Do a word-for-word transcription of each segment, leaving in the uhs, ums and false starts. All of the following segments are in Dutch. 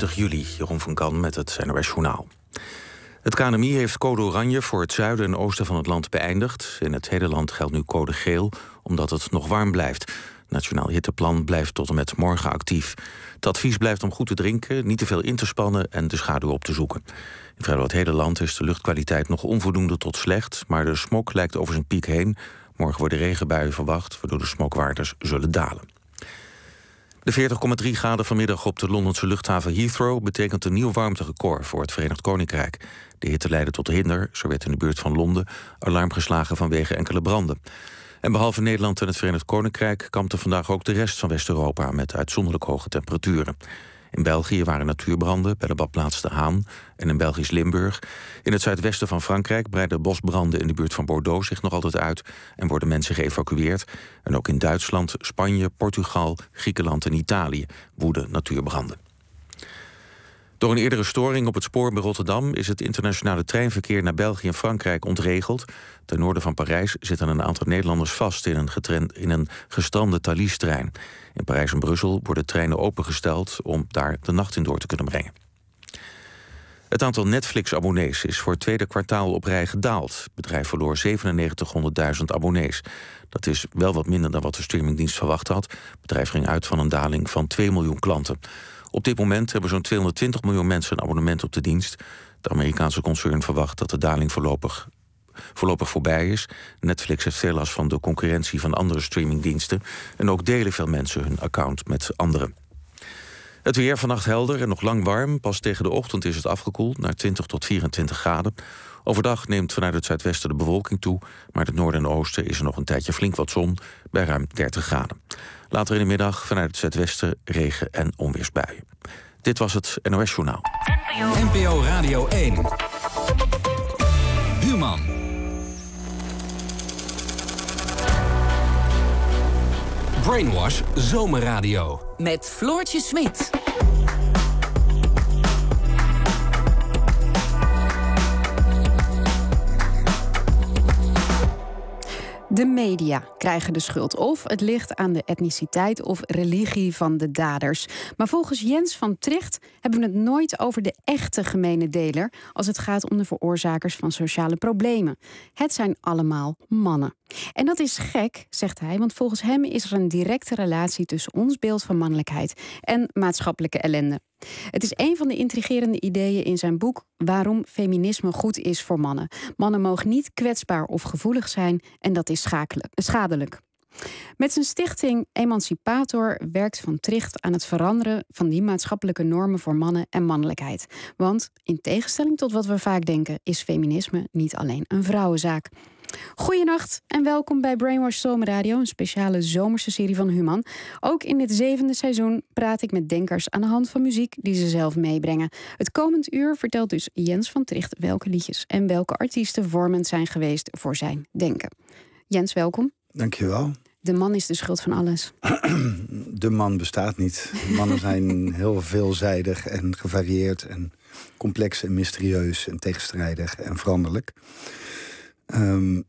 twintig juli, Jeroen van Kan met het N O S Journaal. Het K N M I heeft code oranje voor het zuiden en oosten van het land beëindigd. In het hele land geldt nu code geel, omdat het nog warm blijft. Het Nationaal Hitteplan blijft tot en met morgen actief. Het advies blijft om goed te drinken, niet te veel in te spannen en de schaduw op te zoeken. In vrijwel het hele land is de luchtkwaliteit nog onvoldoende tot slecht, maar de smog lijkt over zijn piek heen. Morgen worden regenbuien verwacht, waardoor de smogwaardes zullen dalen. De veertig komma drie graden vanmiddag op de Londense luchthaven Heathrow betekent een nieuw warmterecord voor het Verenigd Koninkrijk. De hitte leidde tot hinder. Zo werd in de buurt van Londen alarm geslagen vanwege enkele branden. En behalve Nederland en het Verenigd Koninkrijk kampte vandaag ook de rest van West-Europa met uitzonderlijk hoge temperaturen. In België waren natuurbranden bij de badplaats De Haan en in Belgisch Limburg. In het zuidwesten van Frankrijk breiden bosbranden in de buurt van Bordeaux zich nog altijd uit en worden mensen geëvacueerd. En ook in Duitsland, Spanje, Portugal, Griekenland en Italië woeden natuurbranden. Door een eerdere storing op het spoor bij Rotterdam is het internationale treinverkeer naar België en Frankrijk ontregeld. Ten noorden van Parijs zitten een aantal Nederlanders vast in een, getren- in een gestrande Thalys-trein. In Parijs en Brussel worden treinen opengesteld om daar de nacht in door te kunnen brengen. Het aantal Netflix-abonnees is voor het tweede kwartaal op rij gedaald. Het bedrijf verloor zevenennegentighonderdduizend abonnees. Dat is wel wat minder dan wat de streamingdienst verwacht had. Het bedrijf ging uit van een daling van twee miljoen klanten. Op dit moment hebben zo'n tweehonderdtwintig miljoen mensen een abonnement op de dienst. Het Amerikaanse concern verwacht dat de daling voorlopig, voorlopig voorbij is. Netflix heeft veel last van de concurrentie van andere streamingdiensten. En ook delen veel mensen hun account met anderen. Het weer vannacht helder en nog lang warm. Pas tegen de ochtend is het afgekoeld naar twintig tot vierentwintig graden. Overdag neemt vanuit het zuidwesten de bewolking toe. Maar in het noorden en oosten is er nog een tijdje flink wat zon bij ruim dertig graden. Later in de middag vanuit het zuidwesten regen- en onweersbuien. Dit was het N O S Journaal. N P O Radio één. Human. Brainwash Zomerradio. Met Floortje Smit. De media krijgen de schuld. Of het ligt aan de etniciteit of religie van de daders. Maar volgens Jens van Tricht hebben we het nooit over de echte gemene deler als het gaat om de veroorzakers van sociale problemen. Het zijn allemaal mannen. En dat is gek, zegt hij, want volgens hem is er een directe relatie tussen ons beeld van mannelijkheid en maatschappelijke ellende. Het is een van de intrigerende ideeën in zijn boek Waarom feminisme goed is voor mannen. Mannen mogen niet kwetsbaar of gevoelig zijn en dat is schadelijk. Met zijn stichting Emancipator werkt Van Tricht aan het veranderen van die maatschappelijke normen voor mannen en mannelijkheid. Want in tegenstelling tot wat we vaak denken, is feminisme niet alleen een vrouwenzaak. Goedenacht en welkom bij Brainwash Zomerradio, een speciale zomerse serie van Human. Ook in dit zevende seizoen praat ik met denkers aan de hand van muziek die ze zelf meebrengen. Het komend uur vertelt dus Jens van Tricht welke liedjes en welke artiesten vormend zijn geweest voor zijn denken. Jens, welkom. Dankjewel. De man is de schuld van alles. De man bestaat niet. Mannen zijn heel veelzijdig en gevarieerd en complex en mysterieus en tegenstrijdig en veranderlijk. Um,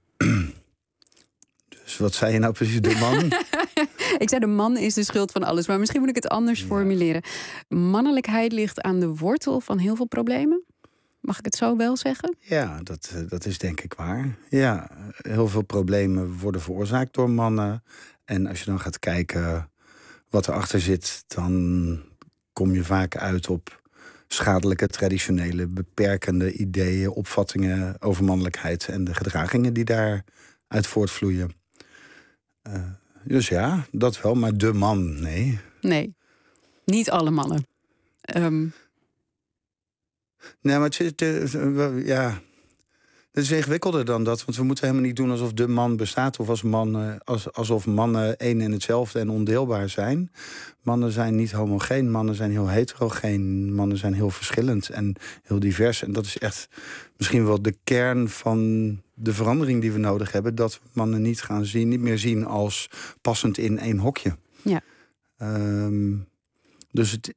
dus wat zei je nou precies, de man? Ik zei de man is de schuld van alles, maar misschien moet ik het anders ja. formuleren. Mannelijkheid ligt aan de wortel van heel veel problemen. Mag ik het zo wel zeggen? Ja, dat, dat is denk ik waar. Ja, heel veel problemen worden veroorzaakt door mannen. En als je dan gaat kijken wat erachter zit, dan kom je vaak uit op schadelijke, traditionele, beperkende ideeën, opvattingen over mannelijkheid en de gedragingen die daaruit voortvloeien. Uh, dus ja, dat wel, maar de man, nee. Nee, niet alle mannen. Um... Nee, maar het is, ja, het is ingewikkelder dan dat. Want we moeten helemaal niet doen alsof de man bestaat. Of als man, als, alsof mannen één en hetzelfde en ondeelbaar zijn. Mannen zijn niet homogeen. Mannen zijn heel heterogeen. Mannen zijn heel verschillend en heel divers. En dat is echt misschien wel de kern van de verandering die we nodig hebben. Dat we mannen niet gaan zien, niet meer zien als passend in één hokje. Ja. Um, dus het...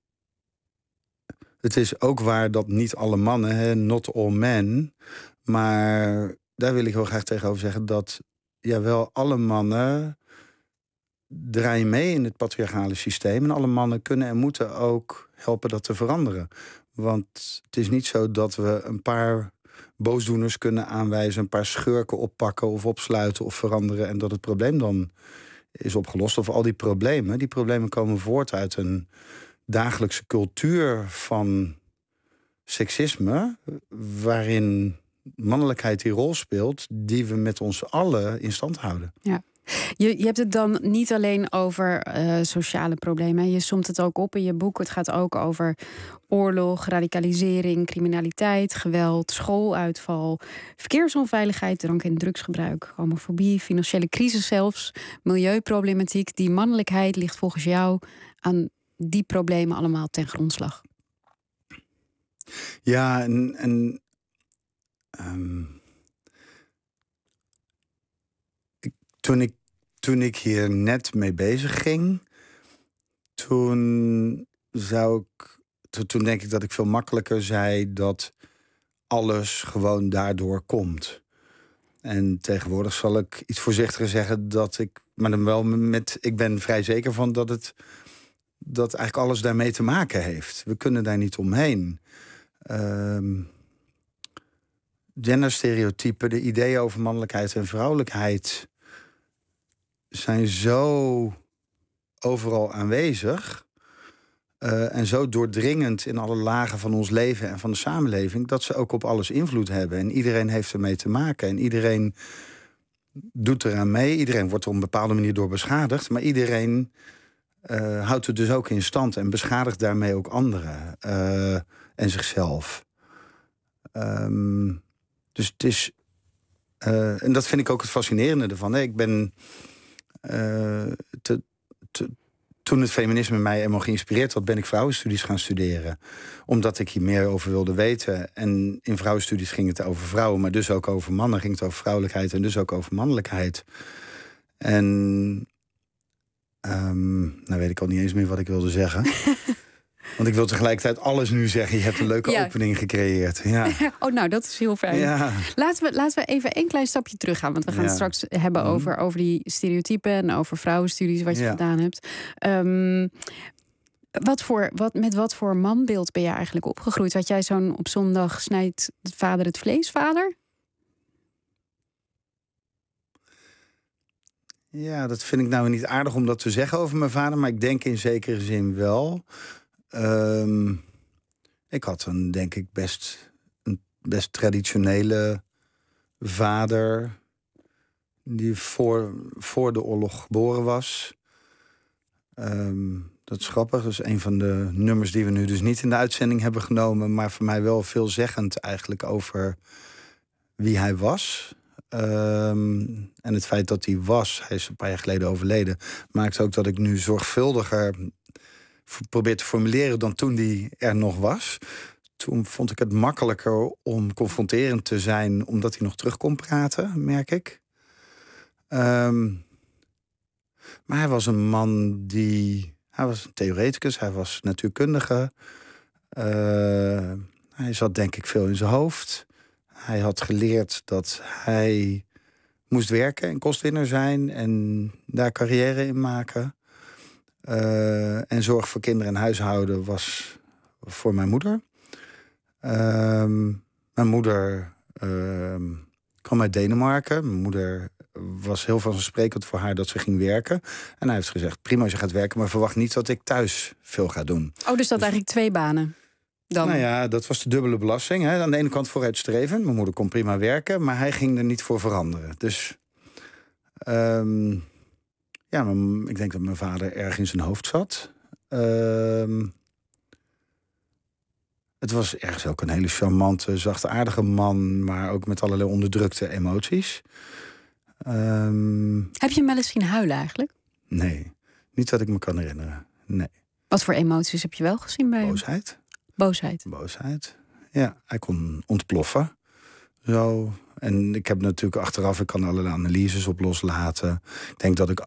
Het is ook waar dat niet alle mannen, hè, not all men. Maar daar wil ik heel graag tegenover zeggen dat ja, wel alle mannen draaien mee in het patriarchale systeem. En alle mannen kunnen en moeten ook helpen dat te veranderen. Want het is niet zo dat we een paar boosdoeners kunnen aanwijzen, een paar schurken oppakken of opsluiten of veranderen en dat het probleem dan is opgelost. Of al die problemen, die problemen komen voort uit een dagelijkse cultuur van seksisme, waarin mannelijkheid die rol speelt, die we met ons allen in stand houden. Ja. Je, je hebt het dan niet alleen over uh, sociale problemen. Je somt het ook op in je boek. Het gaat ook over oorlog, radicalisering, criminaliteit, geweld, schooluitval, verkeersonveiligheid, drank- en drugsgebruik, homofobie, financiële crisis zelfs, milieuproblematiek. Die mannelijkheid ligt volgens jou aan die problemen allemaal ten grondslag. Ja, en... en um... Toen ik, toen ik hier net mee bezig ging, toen zou ik, toen denk ik dat ik veel makkelijker zei dat alles gewoon daardoor komt. En tegenwoordig zal ik iets voorzichtiger zeggen dat ik, maar dan wel met, ik ben vrij zeker van dat het, dat eigenlijk alles daarmee te maken heeft. We kunnen daar niet omheen. Um, genderstereotypen, de ideeën over mannelijkheid en vrouwelijkheid zijn zo overal aanwezig uh, en zo doordringend in alle lagen van ons leven en van de samenleving, dat ze ook op alles invloed hebben. En iedereen heeft ermee te maken. En iedereen doet eraan mee. Iedereen wordt er op een bepaalde manier door beschadigd. Maar iedereen uh, houdt het dus ook in stand en beschadigt daarmee ook anderen uh, en zichzelf. Um, dus het is... Uh, en dat vind ik ook het fascinerende ervan. Hè. Ik ben... Uh, te, te, toen het feminisme mij helemaal geïnspireerd had, ben ik vrouwenstudies gaan studeren. Omdat ik hier meer over wilde weten. En in vrouwenstudies ging het over vrouwen, maar dus ook over mannen. Ging het over vrouwelijkheid en dus ook over mannelijkheid. En um, nou weet ik al niet eens meer wat ik wilde zeggen. Want ik wil tegelijkertijd alles nu zeggen. Je hebt een leuke ja. opening gecreëerd. Ja. Oh, nou, dat is heel fijn. Ja. Laten we, laten we even een klein stapje terug gaan. Want we gaan ja. het straks hebben mm. over, over die stereotypen en over vrouwenstudies, wat je ja. gedaan hebt. Um, wat voor, wat, met wat voor manbeeld ben je eigenlijk opgegroeid? Had jij zo'n op zondag snijdt vader het vlees, vader? Ja, dat vind ik nou niet aardig om dat te zeggen over mijn vader. Maar ik denk in zekere zin wel. Um, ik had een, denk ik, best, een best traditionele vader die voor, voor de oorlog geboren was. Um, dat is grappig. Dat is een van de nummers die we nu dus niet in de uitzending hebben genomen, maar voor mij wel veelzeggend eigenlijk over wie hij was. Um, en het feit dat hij was, hij is een paar jaar geleden overleden, maakt ook dat ik nu zorgvuldiger probeer te formuleren dan toen die er nog was. Toen vond ik het makkelijker om confronterend te zijn, omdat hij nog terug kon praten, merk ik. Um, maar hij was een man die... Hij was een theoreticus, hij was natuurkundige. Uh, hij zat denk ik veel in zijn hoofd. Hij had geleerd dat hij moest werken en kostwinner zijn en daar carrière in maken. Uh, en zorg voor kinderen en huishouden was voor mijn moeder. Uh, mijn moeder uh, kwam uit Denemarken. Mijn moeder was heel vanzelfsprekend voor haar dat ze ging werken. En hij heeft gezegd, prima als je gaat werken, maar verwacht niet dat ik thuis veel ga doen. Oh, dus dat dus, eigenlijk twee banen? Dan. Nou ja, dat was de dubbele belasting. Hè. Aan de ene kant vooruitstrevend. Mijn moeder kon prima werken, maar hij ging er niet voor veranderen. Dus um, ja, mijn, ik denk dat mijn vader erg in zijn hoofd zat. Um, het was ergens ook een hele charmante, zachtaardige man, maar ook met allerlei onderdrukte emoties. Um, Heb je hem wel eens zien huilen eigenlijk? Nee, niet dat ik me kan herinneren. Nee. Wat voor emoties heb je wel gezien bij hem? Boosheid. Boosheid. Boosheid. Ja, hij kon ontploffen. Zo. En ik heb natuurlijk achteraf, ik kan allerlei analyses op loslaten. Ik denk dat ik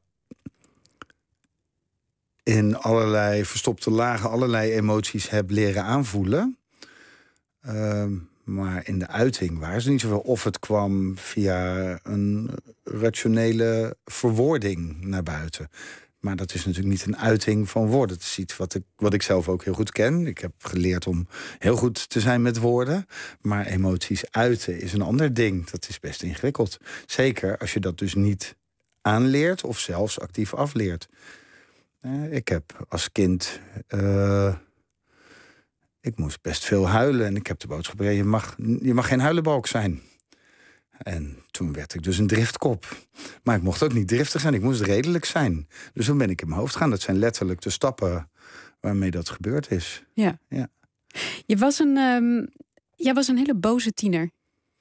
in allerlei verstopte lagen allerlei emoties heb leren aanvoelen. Uh, maar in de uiting waren ze niet zoveel. Of het kwam via een rationele verwoording naar buiten. Maar dat is natuurlijk niet een uiting van woorden. Het is iets wat ik, wat ik zelf ook heel goed ken. Ik heb geleerd om heel goed te zijn met woorden. Maar emoties uiten is een ander ding. Dat is best ingewikkeld. Zeker als je dat dus niet aanleert of zelfs actief afleert. Uh, ik heb als kind... Uh, ik moest best veel huilen. En ik heb de boodschap gekregen, je mag, je mag geen huilenbalk zijn. En toen werd ik dus een driftkop. Maar ik mocht ook niet driftig zijn, ik moest redelijk zijn. Dus toen ben ik in mijn hoofd gaan. Dat zijn letterlijk de stappen waarmee dat gebeurd is. Ja. ja. Je was een, um, jij was een hele boze tiener.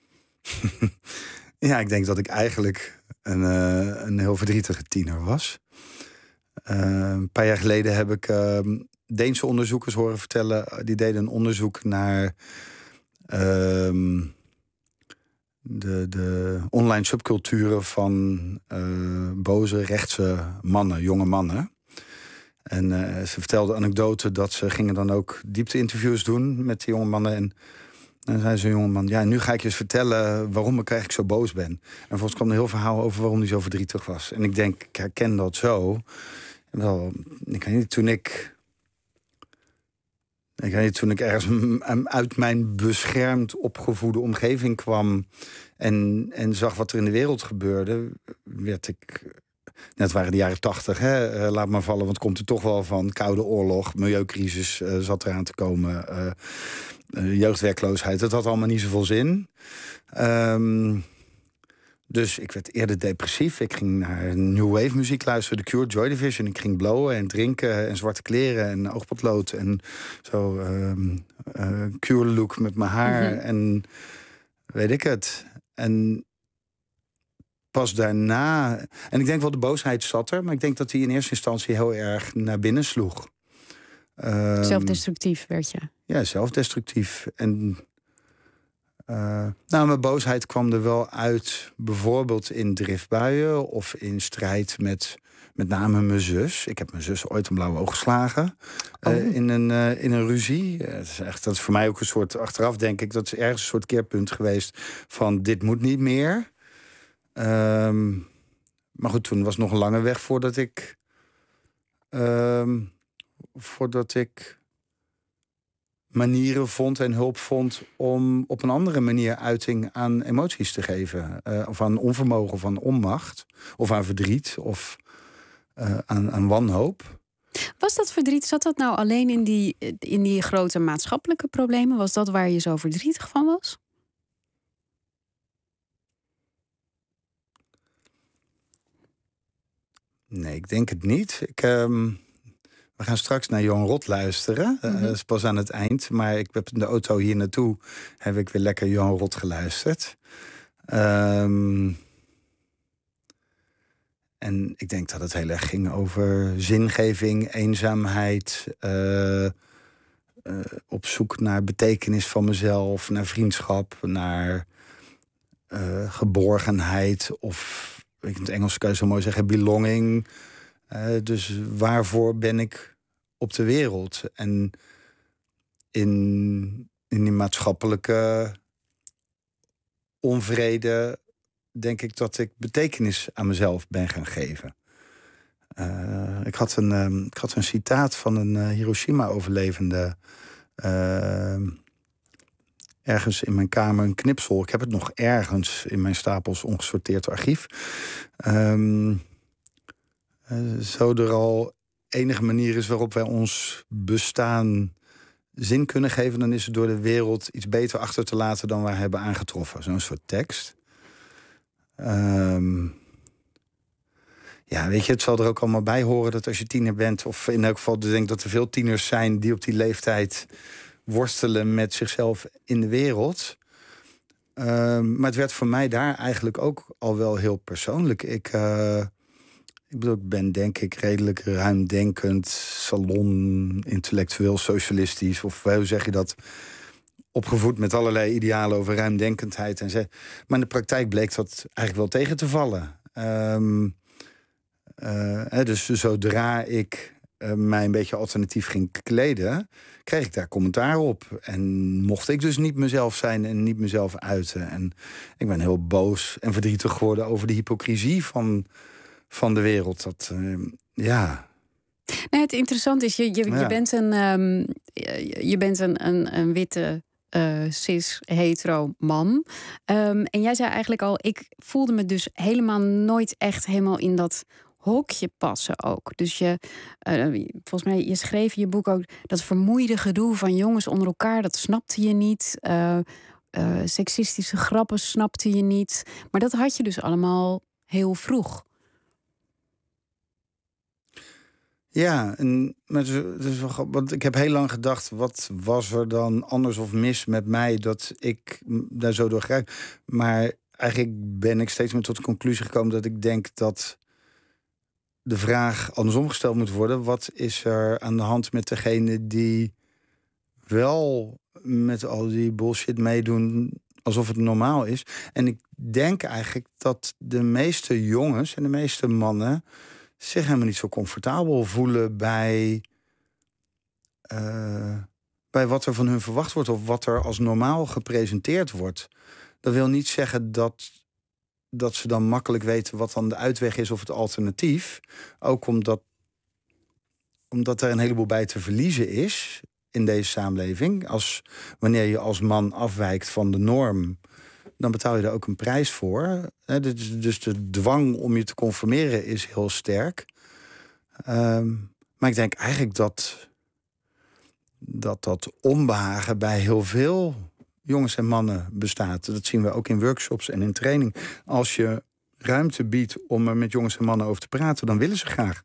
Ja, ik denk dat ik eigenlijk een, uh, een heel verdrietige tiener was. Uh, een paar jaar geleden heb ik uh, Deense onderzoekers horen vertellen. Die deden een onderzoek naar... Uh, De, de online subculturen van uh, boze rechtse mannen, jonge mannen. En uh, ze vertelden anekdoten dat ze gingen dan ook diepte-interviews doen met die jonge mannen. En dan zei zo'n jonge man, ja, nu ga ik je eens vertellen waarom ik eigenlijk zo boos ben. En vervolgens kwam er een heel verhaal over waarom hij zo verdrietig was. En ik denk, ik herken dat zo. En wel, ik weet niet, toen ik... Ik weet niet, toen ik ergens uit mijn beschermd opgevoede omgeving kwam... en, en zag wat er in de wereld gebeurde, werd ik... Net waren de jaren tachtig, hè, uh, laat maar vallen, want het komt er toch wel van. Koude oorlog, milieucrisis uh, zat eraan te komen. Uh, uh, jeugdwerkloosheid, dat had allemaal niet zoveel zin. Um, dus ik werd eerder depressief. Ik ging naar new wave muziek luisteren, The Cure, Joy Division. Ik ging blowen en drinken en zwarte kleren en oogpotlood. En zo um, uh, Cure look met mijn haar mm-hmm. en weet ik het. En pas daarna... En ik denk wel, de boosheid zat er, maar ik denk dat die in eerste instantie heel erg naar binnen sloeg. Um, zelfdestructief werd je? Ja, zelfdestructief. En... Uh, nou, mijn boosheid kwam er wel uit, bijvoorbeeld in driftbuien of in strijd met met name mijn zus. Ik heb mijn zus ooit een blauwe oog geslagen oh. uh, in, een, uh, in een ruzie. Uh, dat, is echt, dat is voor mij ook een soort, achteraf denk ik, dat is ergens een soort keerpunt geweest van dit moet niet meer. Um, maar goed, toen was nog een lange weg voordat ik... Um, voordat ik... manieren vond en hulp vond om op een andere manier uiting aan emoties te geven. Uh, of aan onvermogen, of aan onmacht, of aan verdriet, of uh, aan, aan wanhoop. Was dat verdriet, zat dat nou alleen in die, in die grote maatschappelijke problemen? Was dat waar je zo verdrietig van was? Nee, ik denk het niet. Ik... Um... We gaan straks naar Johan Rot luisteren. Mm-hmm. Dat is pas aan het eind. Maar ik heb in de auto hier naartoe heb ik weer lekker Johan Rot geluisterd. Um, en ik denk dat het heel erg ging over zingeving, eenzaamheid. Uh, uh, op zoek naar betekenis van mezelf, naar vriendschap, naar uh, geborgenheid. Of, in het Engels kan je zo mooi zeggen, belonging. Uh, dus waarvoor ben ik op de wereld? En in, in die maatschappelijke onvrede denk ik dat ik betekenis aan mezelf ben gaan geven. Uh, ik, had een, um, ik had een citaat van een uh, Hiroshima-overlevende... Uh, ergens in mijn kamer een knipsel. Ik heb het nog ergens in mijn stapels ongesorteerd archief. Um, Uh, zo er al enige manier is waarop wij ons bestaan zin kunnen geven, dan is het door de wereld iets beter achter te laten dan wij hebben aangetroffen. Zo'n soort tekst. Um, ja, weet je, het zal er ook allemaal bij horen dat als je tiener bent, of in elk geval, ik denk dat er veel tieners zijn die op die leeftijd worstelen met zichzelf in de wereld. Um, maar het werd voor mij daar eigenlijk ook al wel heel persoonlijk. Ik... Uh, Ik bedoel, ik ben denk ik redelijk ruimdenkend, salon, intellectueel, socialistisch. Of hoe zeg je dat? Opgevoed met allerlei idealen over ruimdenkendheid. En ze... Maar in de praktijk bleek dat eigenlijk wel tegen te vallen. Um, uh, hè, dus zodra ik uh, mij een beetje alternatief ging kleden, kreeg ik daar commentaar op. En mocht ik dus niet mezelf zijn en niet mezelf uiten. En ik ben heel boos en verdrietig geworden over de hypocrisie van... van de wereld. Dat, uh, Ja. Nee, het interessante is, je, je, Ja. je bent een, um, je, je bent een, een, een witte uh, cis-hetero man. Um, en jij zei eigenlijk al, ik voelde me dus helemaal nooit echt helemaal in dat hokje passen ook. Dus je, uh, volgens mij, je schreef in je boek ook dat vermoeide gedoe van jongens onder elkaar, dat snapte je niet. Uh, uh, seksistische grappen snapte je niet. Maar dat had je dus allemaal heel vroeg. Ja, en, maar het is, het is wel, want ik heb heel lang gedacht, wat was er dan anders of mis met mij dat ik daar zo door ga. Maar eigenlijk ben ik steeds meer tot de conclusie gekomen dat ik denk dat de vraag andersom gesteld moet worden. Wat is er aan de hand met degene die wel met al die bullshit meedoen alsof het normaal is? En ik denk eigenlijk dat de meeste jongens en de meeste mannen zich helemaal niet zo comfortabel voelen bij, uh, bij wat er van hun verwacht wordt of wat er als normaal gepresenteerd wordt. Dat wil niet zeggen dat, dat ze dan makkelijk weten wat dan de uitweg is of het alternatief. Ook omdat, omdat er een heleboel bij te verliezen is in deze samenleving. Als, wanneer je als man afwijkt van de norm, dan betaal je er ook een prijs voor. Dus de dwang om je te conformeren is heel sterk. Um, maar ik denk eigenlijk dat, dat dat onbehagen bij heel veel jongens en mannen bestaat. Dat zien we ook in workshops en in training. Als je ruimte biedt om er met jongens en mannen over te praten, dan willen ze graag.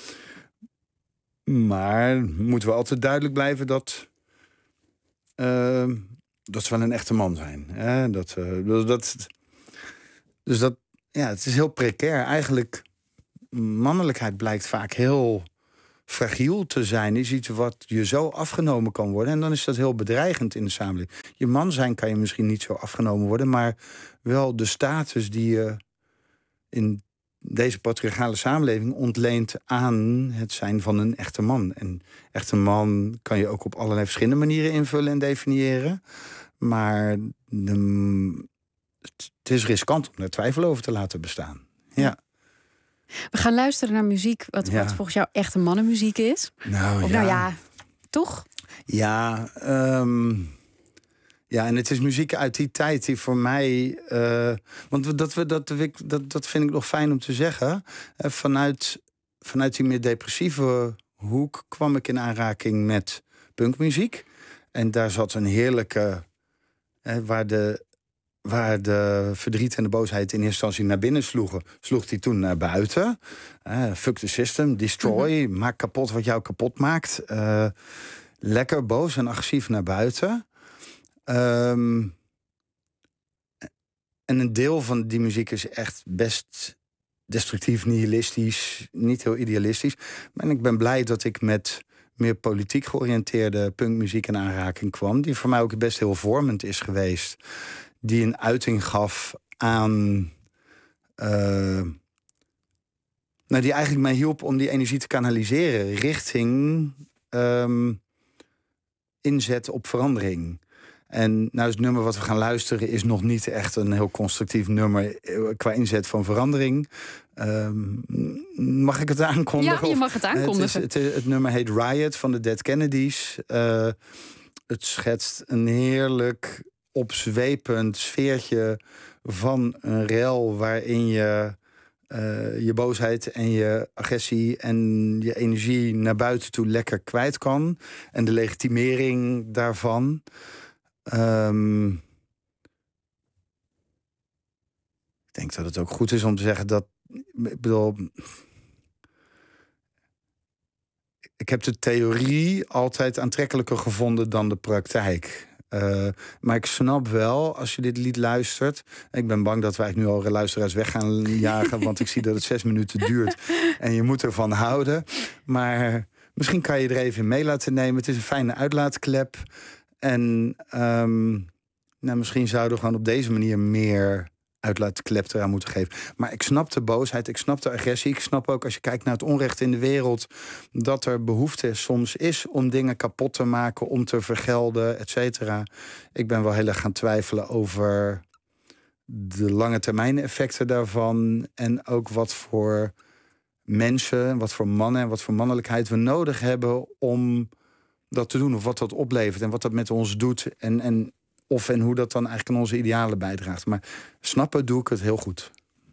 Maar moeten we altijd duidelijk blijven dat Uh, dat ze wel een echte man zijn. Hè? Dat, uh, dat, dat, dus dat, ja, het is heel precair. Eigenlijk, mannelijkheid blijkt vaak heel fragiel te zijn. Is iets wat je zo afgenomen kan worden. En dan is dat heel bedreigend in de samenleving. Je man zijn kan je misschien niet zo afgenomen worden, maar wel de status die je in deze patriarchale samenleving ontleent aan het zijn van een echte man. En echte man kan je ook op allerlei verschillende manieren invullen en definiëren. Maar de, het is riskant om daar twijfel over te laten bestaan. Ja. We gaan luisteren naar muziek wat, ja. wat volgens jou echte mannenmuziek is. Nou, of ja. nou ja, toch? Ja, um, ja, en het is muziek uit die tijd die voor mij, Uh, want dat, we, dat, dat, dat vind ik nog fijn om te zeggen. Uh, vanuit, vanuit die meer depressieve hoek kwam ik in aanraking met punkmuziek. En daar zat een heerlijke, uh, waar, de, waar de verdriet en de boosheid in eerste instantie naar binnen sloegen, sloeg die toen naar buiten. Uh, fuck the system, destroy, mm-hmm. maak kapot wat jou kapot maakt. Uh, lekker boos en agressief naar buiten. Um, en een deel van die muziek is echt best destructief, nihilistisch, niet heel idealistisch. En ik ben blij dat ik met meer politiek georiënteerde punkmuziek in aanraking kwam, die voor mij ook best heel vormend is geweest. Die een uiting gaf aan Uh, nou, die eigenlijk mij hielp om die energie te kanaliseren richting Um, inzet op verandering. En nou, het nummer wat we gaan luisteren is nog niet echt een heel constructief nummer qua inzet van verandering. Um, mag ik het aankondigen? Ja, je mag het aankondigen. Het, is, het, het nummer heet Riot van de Dead Kennedys. Uh, het schetst een heerlijk opzwepend sfeertje van een rel waarin je Uh, je boosheid en je agressie en je energie naar buiten toe lekker kwijt kan. En de legitimering daarvan. Um, ik denk dat het ook goed is om te zeggen dat, ik bedoel, ik heb de theorie altijd aantrekkelijker gevonden dan de praktijk. Uh, maar ik snap wel, als je dit lied luistert, ik ben bang dat wij nu al luisteraars weg gaan jagen, want ik zie dat het zes minuten duurt en je moet ervan houden. Maar misschien kan je er even in mee laten nemen. Het is een fijne uitlaatklep. En um, nou, misschien zouden we gewoon op deze manier meer uitlaatklep eraan moeten geven. Maar ik snap de boosheid, ik snap de agressie. Ik snap ook, als je kijkt naar het onrecht in de wereld, dat er behoefte soms is om dingen kapot te maken, om te vergelden, et cetera. Ik ben wel heel erg gaan twijfelen over de lange termijn effecten daarvan en ook wat voor mensen, wat voor mannen en wat voor mannelijkheid we nodig hebben om dat te doen. Of wat dat oplevert en wat dat met ons doet. En, en of en hoe dat dan eigenlijk aan onze idealen bijdraagt. Maar snappen doe ik het heel goed.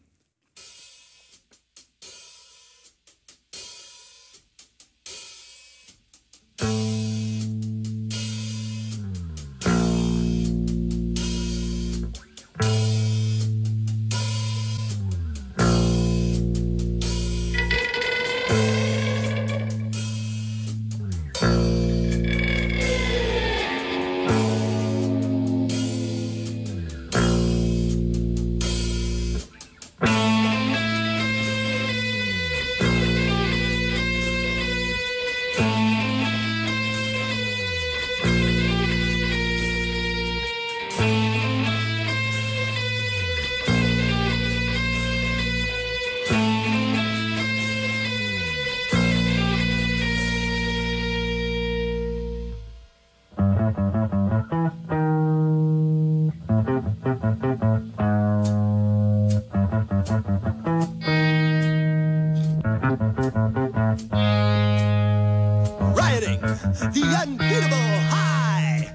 The unbeatable high.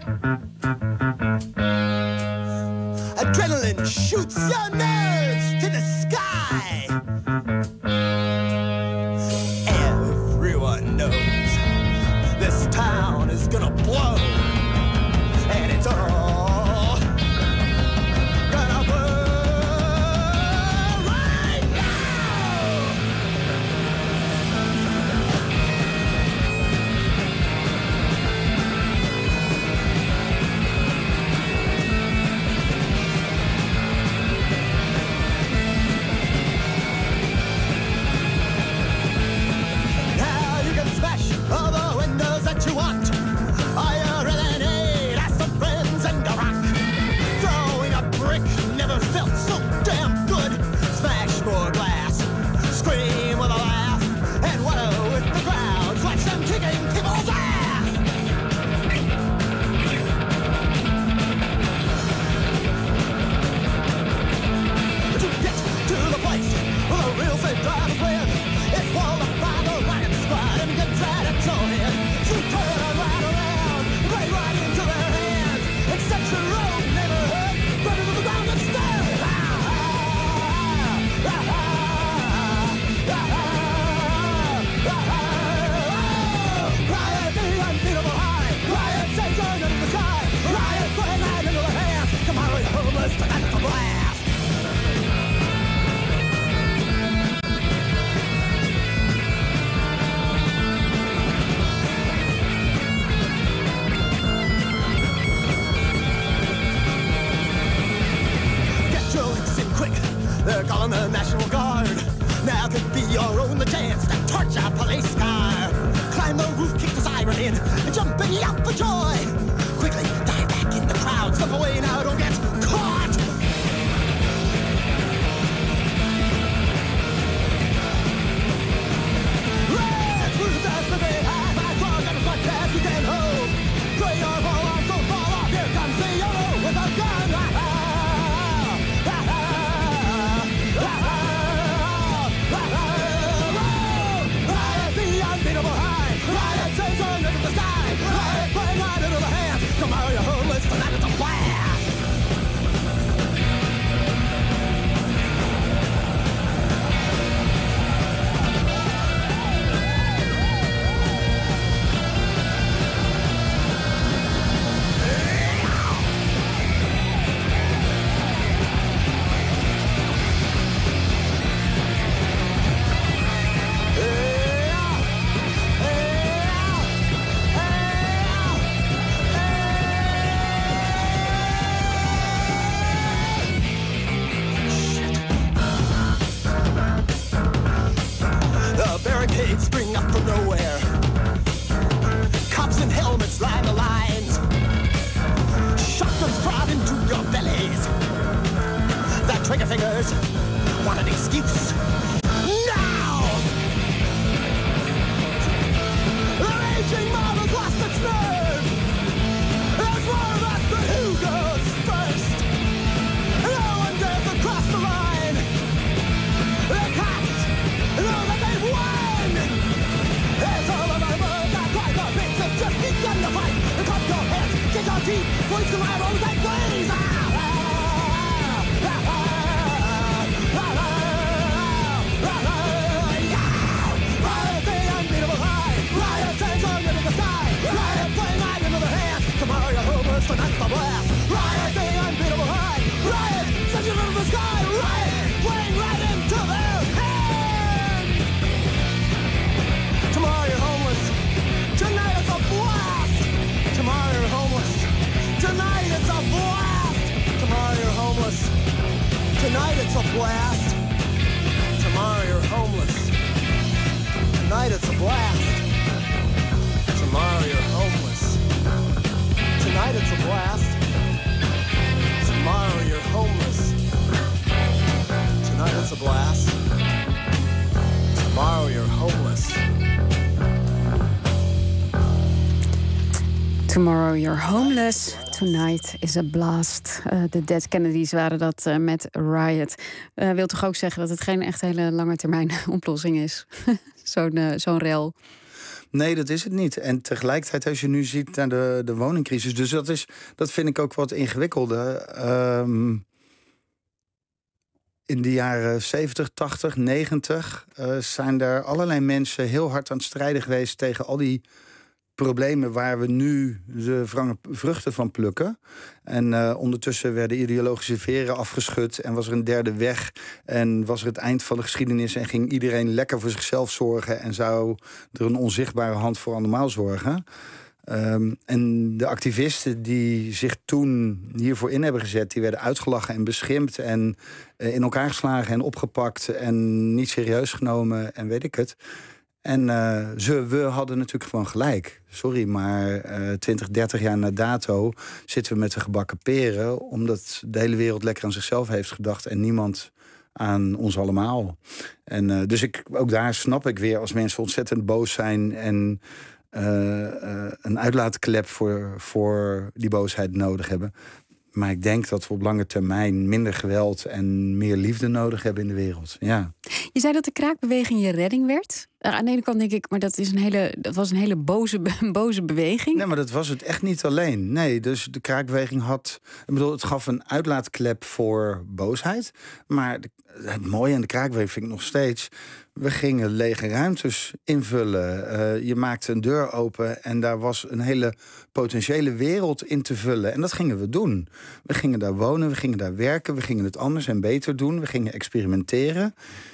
Adrenaline shoots your nerves to the sky. Everyone knows this town is gonna blow, and it's all gonna blow right now. All the windows that you want. Fire and an aid, ask some friends and a rock. Throwing a brick never felt so damn good. Smash more glass, scream with a laugh, and wallow with the crowds. Watch them kicking people's ass. To get to the place where the real safe drivers live, it's walled up by the riot squad and get that at your head. So turn right around, right right into their hands, and set your own neighborhood, burn it to the ground and stand. Ah, ah, ah, ah, ah, ah, ah. Riot the unbeatable high, riot sends under the sky, riot putting right into the hands. Tomorrow you're homeless, tonight it's a blast. They're calling the National Guard. Now could be your only chance to torch a police car. Climb the roof, kick the siren in, and jump and yelp for joy. Quickly dive back in the crowd, slip away now, don't get caught. Let's lose us the day high, high frog and as much as you can hold. Throw your ball on, don't fall off, here comes the yellow with a gun. Ah, ah. Tomorrow you're homeless, tonight it's a blast. Spring up from nowhere. Cops in helmets line the lines. Shotguns prod into your bellies. The trigger fingers want an excuse. Now! The raging mob has lost its nerve. There's more of us, but who goes first? No one dares to cross the line. The cops know that they've won. It's gonna have all the same things. Ah, ah, ah, ah, ah, ah, ah, ah, yeah. Riot the unbeatable high. Riot takes on into the sky. Riot playing right into the hands. Tomorrow you're homeless, tonight's the blast. Riot the unbeatable high. Riot sends you into the sky. Riot playing right into their hands. Tomorrow you're homeless. Tonight it's a blast. Tomorrow you're homeless. Tonight it's a blast. Tomorrow you're homeless. Tonight it's a blast. Tomorrow you're homeless. Tonight it's a blast. Tomorrow you're homeless. Tonight it's a blast. Tomorrow you're homeless. Tonight it's a blast. Tomorrow you're homeless. Tomorrow you're homeless, tonight is a blast. Uh, de Dead Kennedys waren dat uh, met Riot. Uh, wil toch ook zeggen dat het geen echt hele lange termijn oplossing is? zo'n, uh, zo'n rel. Nee, dat is het niet. En tegelijkertijd, als je nu ziet naar de, de woningcrisis... dus dat, is, dat vind ik ook wat ingewikkelder. Um, in de jaren zeventig, tachtig, negentig... Uh, zijn er allerlei mensen heel hard aan het strijden geweest... tegen al die problemen waar we nu de wrange vruchten van plukken. En uh, ondertussen werden ideologische veren afgeschud... en was er een derde weg en was er het eind van de geschiedenis... en ging iedereen lekker voor zichzelf zorgen... en zou er een onzichtbare hand voor allemaal zorgen. Um, en de activisten die zich toen hiervoor in hebben gezet... die werden uitgelachen en beschimpt en uh, in elkaar geslagen en opgepakt... en niet serieus genomen en weet ik het... En uh, ze, we hadden natuurlijk gewoon gelijk. Sorry, maar uh, twintig, dertig jaar na dato zitten we met de gebakken peren... omdat de hele wereld lekker aan zichzelf heeft gedacht... en niemand aan ons allemaal. En uh, dus ik, ook daar snap ik weer als mensen ontzettend boos zijn... en uh, uh, een uitlaatklep voor, voor die boosheid nodig hebben... Maar ik denk dat we op lange termijn minder geweld en meer liefde nodig hebben in de wereld. Ja. Je zei dat de kraakbeweging je redding werd. Aan de ene kant denk ik, maar dat, is een hele, dat was een hele boze, boze beweging. Nee, maar dat was het echt niet alleen. Nee, dus de kraakbeweging had... Ik bedoel, het gaf een uitlaatklep voor boosheid. Maar de, het mooie aan de kraakbeweging vind ik nog steeds... We gingen lege ruimtes invullen. Uh, je maakte een deur open en daar was een hele potentiële wereld in te vullen. En dat gingen we doen. We gingen daar wonen, we gingen daar werken, we gingen het anders en beter doen. We gingen experimenteren.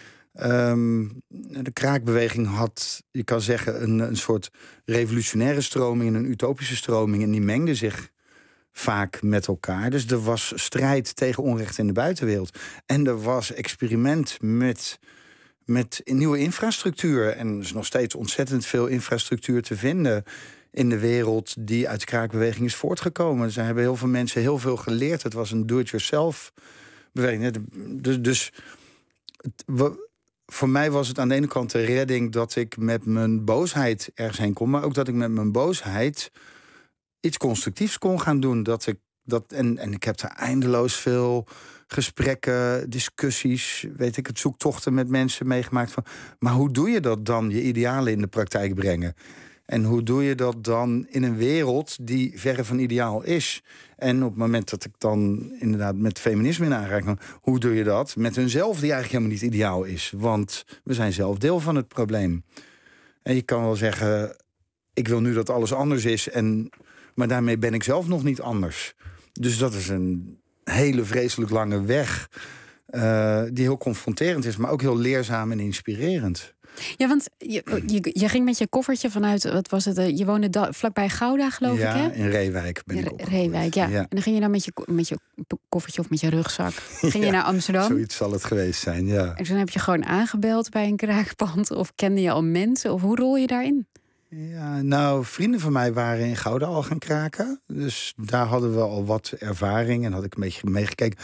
Um, de kraakbeweging had, je kan zeggen, een, een soort revolutionaire stroming en een utopische stroming. En die mengden zich vaak met elkaar. Dus er was strijd tegen onrecht in de buitenwereld. En er was experiment met... met nieuwe infrastructuur. En er is nog steeds ontzettend veel infrastructuur te vinden in de wereld die uit de kraakbeweging is voortgekomen. Dus er hebben heel veel mensen heel veel geleerd. Het was een do-it-yourself beweging. Dus, dus het, we, voor mij was het aan de ene kant de redding dat ik met mijn boosheid ergens heen kon, maar ook dat ik met mijn boosheid iets constructiefs kon gaan doen. Dat ik dat, en, en ik heb er eindeloos veel gesprekken, discussies, weet ik het, zoektochten met mensen meegemaakt van, maar hoe doe je dat dan, je idealen in de praktijk brengen? En hoe doe je dat dan in een wereld die verre van ideaal is? En op het moment dat ik dan inderdaad met feminisme in aanraking kom, hoe doe je dat met hunzelf die eigenlijk helemaal niet ideaal is? Want we zijn zelf deel van het probleem. En je kan wel zeggen, ik wil nu dat alles anders is, en, maar daarmee ben ik zelf nog niet anders. Dus dat is een hele vreselijk lange weg uh, die heel confronterend is, maar ook heel leerzaam en inspirerend. Ja, want je, je, je ging met je koffertje vanuit, wat was het, je woonde da, vlakbij Gouda, geloof ja, ik, hè? in Reewijk ben ja, ik opgegroeid. Reewijk, ja. ja. En dan ging je dan met je, met je koffertje of met je rugzak, ging ja, je naar Amsterdam? Zoiets zal het geweest zijn, ja. En toen heb je gewoon aangebeld bij een kraakpand, of kende je al mensen, of hoe rol je daarin? Ja, nou, vrienden van mij waren in Gouda al gaan kraken. Dus daar hadden we al wat ervaring en had ik een beetje meegekeken.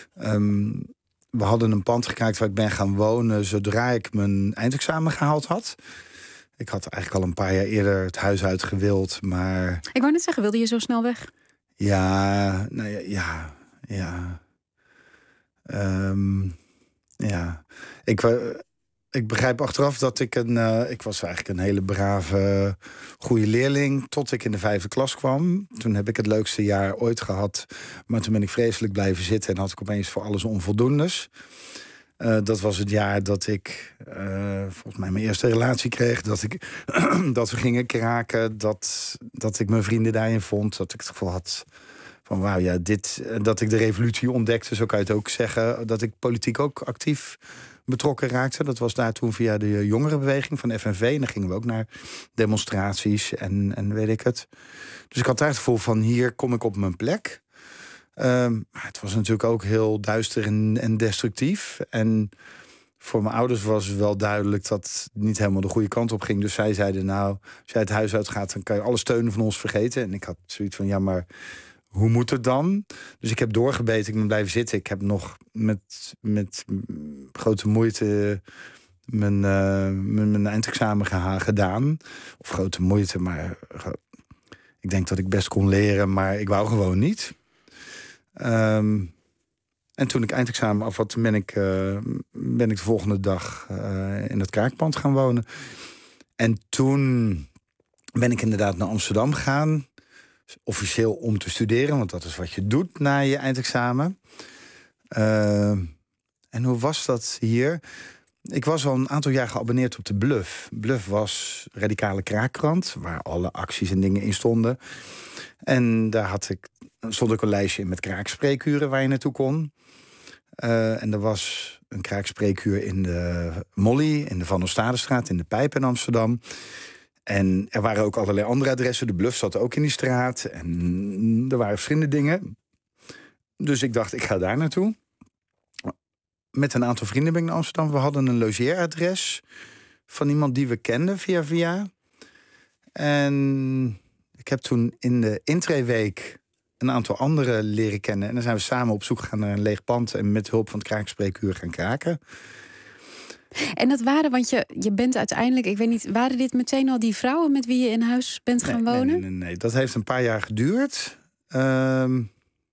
Um, we hadden een pand gekraakt waar ik ben gaan wonen zodra ik mijn eindexamen gehaald had. Ik had eigenlijk al een paar jaar eerder het huis uit gewild, maar... Ik wou net zeggen, wilde je zo snel weg? Ja, nou ja, ja, ja. Um, ja. Ik, ik ik begrijp achteraf dat ik een... Uh, ik was eigenlijk een hele brave, goede leerling... tot ik in de vijfde klas kwam. Toen heb ik het leukste jaar ooit gehad. Maar toen ben ik vreselijk blijven zitten... en had ik opeens voor alles onvoldoendes. Uh, dat was het jaar dat ik uh, volgens mij mijn eerste relatie kreeg. Dat, ik, dat we gingen kraken. Dat, dat ik mijn vrienden daarin vond. Dat ik het gevoel had van wauw, ja, dit... Dat ik de revolutie ontdekte, zo kan je het ook zeggen. Dat ik politiek ook actief betrokken raakte. Dat was daar toen via de jongerenbeweging van de F N V. En dan gingen we ook naar demonstraties en, en weet ik het. Dus ik had daar het gevoel van hier kom ik op mijn plek. Um, maar het was natuurlijk ook heel duister en, en destructief. En voor mijn ouders was het wel duidelijk dat het niet helemaal de goede kant op ging. Dus zij zeiden, nou, als jij het huis uitgaat, dan kan je alle steunen van ons vergeten. En ik had zoiets van, ja, maar hoe moet het dan? Dus ik heb doorgebeten, ik ben blijven zitten. Ik heb nog met, met grote moeite mijn, uh, mijn, mijn eindexamen geha- gedaan. Of grote moeite, maar ik denk dat ik best kon leren, maar ik wou gewoon niet. Um, en toen ik eindexamen af had, ben ik, uh, ben ik de volgende dag uh, in het kraakpand gaan wonen. En toen ben ik inderdaad naar Amsterdam gegaan. Officieel om te studeren, want dat is wat je doet na je eindexamen. Uh, en hoe was dat hier? Ik was al een aantal jaar geabonneerd op de Bluff. Bluff was een radicale kraakkrant, waar alle acties en dingen in stonden. En daar had ik, stond ook een lijstje in met kraakspreekuren waar je naartoe kon. Uh, en er was een kraakspreekuur in de Molly, in de Van Oostadestraat, in de Pijp in Amsterdam. En er waren ook allerlei andere adressen. De Bluff zat ook in die straat. En er waren verschillende dingen. Dus ik dacht, ik ga daar naartoe. Met een aantal vrienden ben ik naar Amsterdam. We hadden een logeeradres van iemand die we kenden via via. En ik heb toen in de intreeweek een aantal anderen leren kennen. En dan zijn we samen op zoek gegaan naar een leeg pand. En met hulp van het kraakspreekuur gaan kraken. En dat waren, want je, je bent uiteindelijk, ik weet niet, waren dit meteen al die vrouwen met wie je in huis bent gaan nee, wonen? Nee, nee, nee, nee, dat heeft een paar jaar geduurd. Um,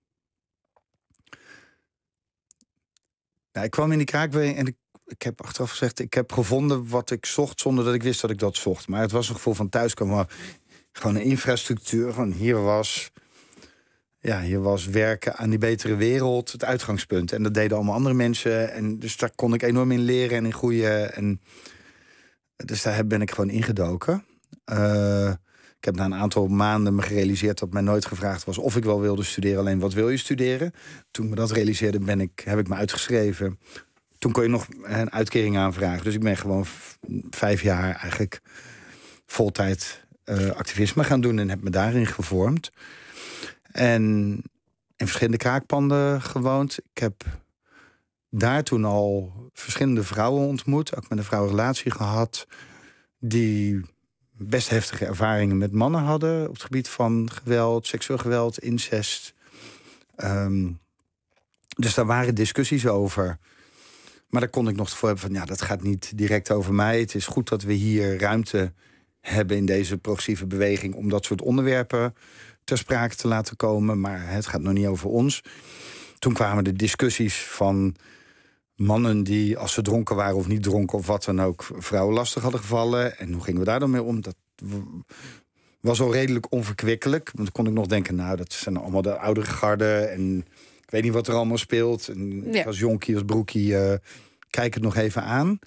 nou, ik kwam in die kraakbeweging en ik, ik heb achteraf gezegd, ik heb gevonden wat ik zocht zonder dat ik wist dat ik dat zocht. Maar het was een gevoel van thuiskomen. Gewoon een infrastructuur van hier was, ja, hier was werken aan die betere wereld het uitgangspunt. En dat deden allemaal andere mensen. En dus daar kon ik enorm in leren en in groeien. En dus daar ben ik gewoon ingedoken. Uh, ik heb na een aantal maanden me gerealiseerd dat mij nooit gevraagd was of ik wel wilde studeren. Alleen wat wil je studeren? Toen ik me dat realiseerde, ben ik, heb ik me uitgeschreven. Toen kon je nog een uitkering aanvragen. Dus ik ben gewoon v- vijf jaar eigenlijk voltijd uh, activisme gaan doen en heb me daarin gevormd. En in verschillende kraakpanden gewoond. Ik heb daar toen al verschillende vrouwen ontmoet. Ook met een vrouw een relatie gehad. Die best heftige ervaringen met mannen hadden. Op het gebied van geweld, seksueel geweld, incest. Um, dus daar waren discussies over. Maar daar kon ik nog voor hebben van, ja, dat gaat niet direct over mij. Het is goed dat we hier ruimte hebben in deze progressieve beweging om dat soort onderwerpen ter sprake te laten komen. Maar het gaat nog niet over ons. Toen kwamen de discussies van mannen die, als ze dronken waren of niet dronken of wat dan ook, vrouwen lastig hadden gevallen. En hoe gingen we daar dan mee om? Dat was al redelijk onverkwikkelijk. Want dan kon ik nog denken, nou, dat zijn allemaal de oudere garden. En ik weet niet wat er allemaal speelt. En ja. Als jonkie, als broekie, uh, kijk het nog even aan.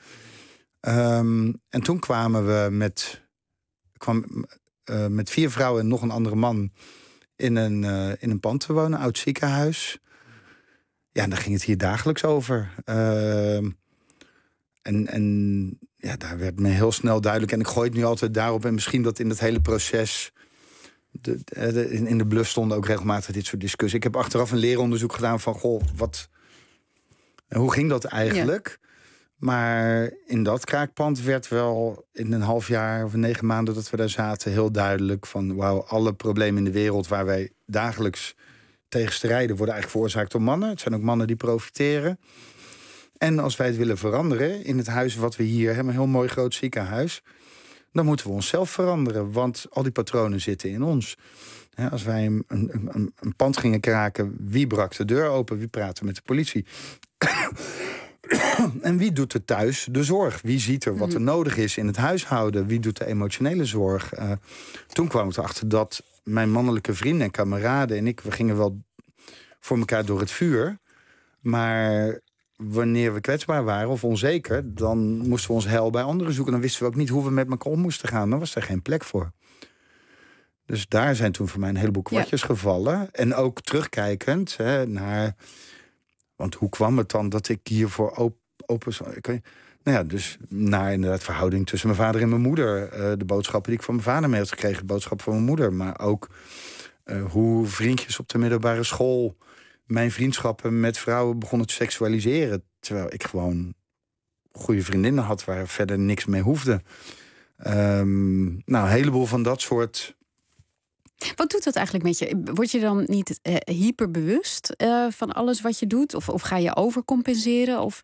Um, en toen kwamen we met, kwam, uh, met vier vrouwen en nog een andere man in een, uh, in een pand te wonen, een oud ziekenhuis. Ja, en daar ging het hier dagelijks over. Uh, en, en ja, daar werd me heel snel duidelijk. En ik gooi het nu altijd daarop. En misschien dat in het hele proces, De, de, in de Bluff stonden ook regelmatig dit soort discussies. Ik heb achteraf een leeronderzoek gedaan van, goh, wat, hoe ging dat eigenlijk? Ja. Maar in dat kraakpand werd wel in een half jaar of negen maanden dat we daar zaten heel duidelijk van, wauw, alle problemen in de wereld waar wij dagelijks tegen strijden worden eigenlijk veroorzaakt door mannen. Het zijn ook mannen die profiteren. En als wij het willen veranderen in het huis wat we hier hebben, een heel mooi groot ziekenhuis, dan moeten we onszelf veranderen, want al die patronen zitten in ons. He, als wij een, een, een pand gingen kraken, wie brak de deur open? Wie praatte met de politie? En wie doet er thuis de zorg? Wie ziet er wat er nodig is in het huishouden? Wie doet de emotionele zorg? Uh, toen kwam ik erachter dat mijn mannelijke vrienden en kameraden en ik, we gingen wel voor elkaar door het vuur. Maar wanneer we kwetsbaar waren of onzeker, dan moesten we ons heil bij anderen zoeken. Dan wisten we ook niet hoe we met elkaar om moesten gaan. Dan was er geen plek voor. Dus daar zijn toen voor mij een heleboel kwartjes ja. gevallen. En ook terugkijkend hè, naar... Want hoe kwam het dan dat ik hiervoor open... open nou ja, dus naar inderdaad verhouding tussen mijn vader en mijn moeder. Uh, de boodschappen die ik van mijn vader mee had gekregen. De boodschap van mijn moeder. Maar ook uh, hoe vriendjes op de middelbare school... mijn vriendschappen met vrouwen begonnen te seksualiseren. Terwijl ik gewoon goede vriendinnen had waar verder niks mee hoefde. Um, nou, een heleboel van dat soort... Wat doet dat eigenlijk met je? Word je dan niet uh, hyperbewust uh, van alles wat je doet? Of, of ga je overcompenseren? Of...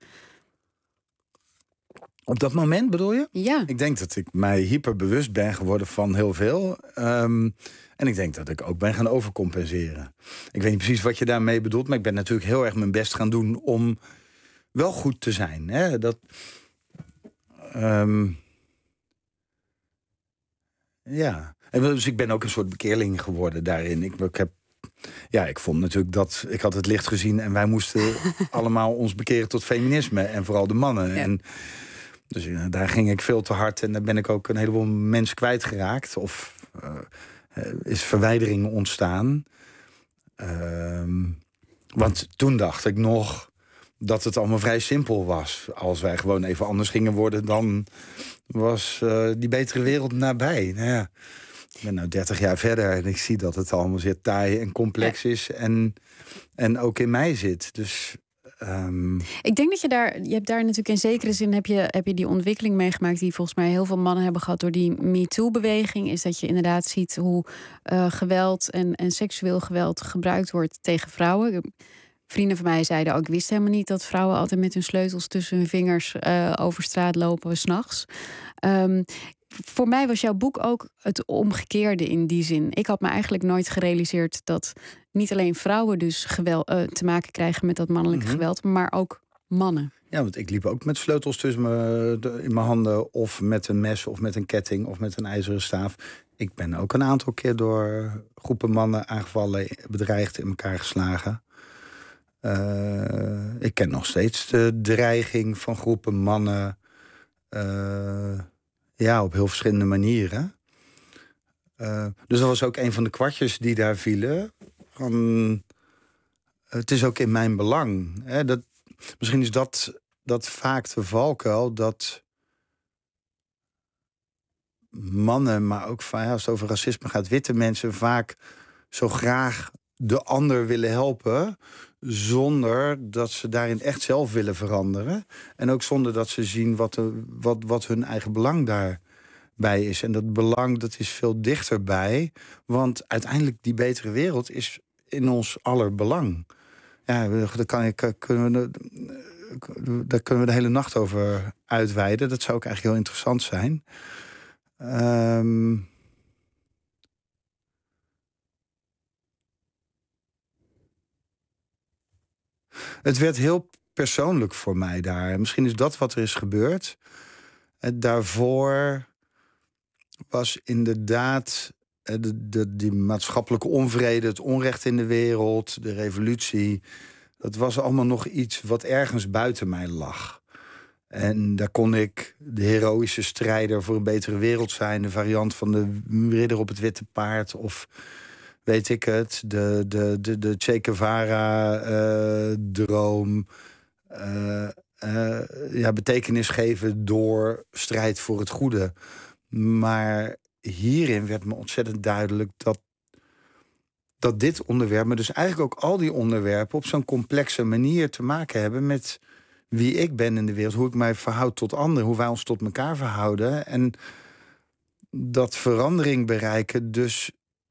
Op dat moment bedoel je? Ja. Ik denk dat ik mij hyperbewust ben geworden van heel veel. Um, en ik denk dat ik ook ben gaan overcompenseren. Ik weet niet precies wat je daarmee bedoelt, maar ik ben natuurlijk heel erg mijn best gaan doen om wel goed te zijn. Hè? Dat... Um, ja... En dus ik ben ook een soort bekeerling geworden daarin. Ik, ik, heb, ja, ik vond natuurlijk dat... Ik had het licht gezien en wij moesten allemaal ons bekeren tot feminisme. En vooral de mannen. Ja. En, dus ja, daar ging ik veel te hard. En daar ben ik ook een heleboel mensen kwijtgeraakt. Of uh, is verwijdering ontstaan. Uh, want toen dacht ik nog dat het allemaal vrij simpel was. Als wij gewoon even anders gingen worden... dan was uh, die betere wereld nabij. Nou ja... Ik ben nu dertig jaar verder en ik zie dat het allemaal zeer taai en complex ja. is. En, en ook in mij zit. Dus, um... Ik denk dat je daar... Je hebt daar natuurlijk in zekere zin... Heb je, heb je die ontwikkeling meegemaakt... die volgens mij heel veel mannen hebben gehad... door die MeToo-beweging. Is dat je inderdaad ziet hoe uh, geweld en, en seksueel geweld... gebruikt wordt tegen vrouwen. Vrienden van mij zeiden ook... ik wist helemaal niet dat vrouwen altijd met hun sleutels... tussen hun vingers uh, over straat lopen 's nachts. Um, Voor mij was jouw boek ook het omgekeerde in die zin. Ik had me eigenlijk nooit gerealiseerd dat niet alleen vrouwen dus geweld, uh, te maken krijgen met dat mannelijke mm-hmm. geweld, maar ook mannen. Ja, want ik liep ook met sleutels tussen me, de, in mijn handen, of met een mes, of met een ketting, of met een ijzeren staaf. Ik ben ook een aantal keer door groepen mannen aangevallen, bedreigd, in elkaar geslagen. Uh, ik ken nog steeds de dreiging van groepen mannen. Uh, Ja, op heel verschillende manieren. Uh, dus dat was ook een van de kwartjes die daar vielen. Van, het is ook in mijn belang. Hè? Dat, misschien is dat, dat vaak de valkuil dat mannen, maar ook ja, als het over racisme gaat, witte mensen vaak zo graag de ander willen helpen, zonder dat ze daarin echt zelf willen veranderen. En ook zonder dat ze zien wat, de, wat, wat hun eigen belang daarbij is. En dat belang, dat is veel dichterbij. Want uiteindelijk die betere wereld is in ons aller belang. Ja, daar, kan ik, kunnen we, daar kunnen we de hele nacht over uitweiden. Dat zou ook eigenlijk heel interessant zijn. Um, Het werd heel persoonlijk voor mij daar. Misschien is dat wat er is gebeurd. En daarvoor was inderdaad de, de, die maatschappelijke onvrede, het onrecht in de wereld, de revolutie. Dat was allemaal nog iets wat ergens buiten mij lag. En daar kon ik de heroïsche strijder voor een betere wereld zijn. De variant van de ridder op het witte paard of... weet ik het, de, de, de, de Che Guevara-droom. Uh, uh, uh, ja, betekenis geven door strijd voor het goede. Maar hierin werd me ontzettend duidelijk dat, dat dit onderwerp, maar dus eigenlijk ook al die onderwerpen, op zo'n complexe manier te maken hebben met wie ik ben in de wereld, hoe ik mij verhoud tot anderen, hoe wij ons tot elkaar verhouden. En dat verandering bereiken dus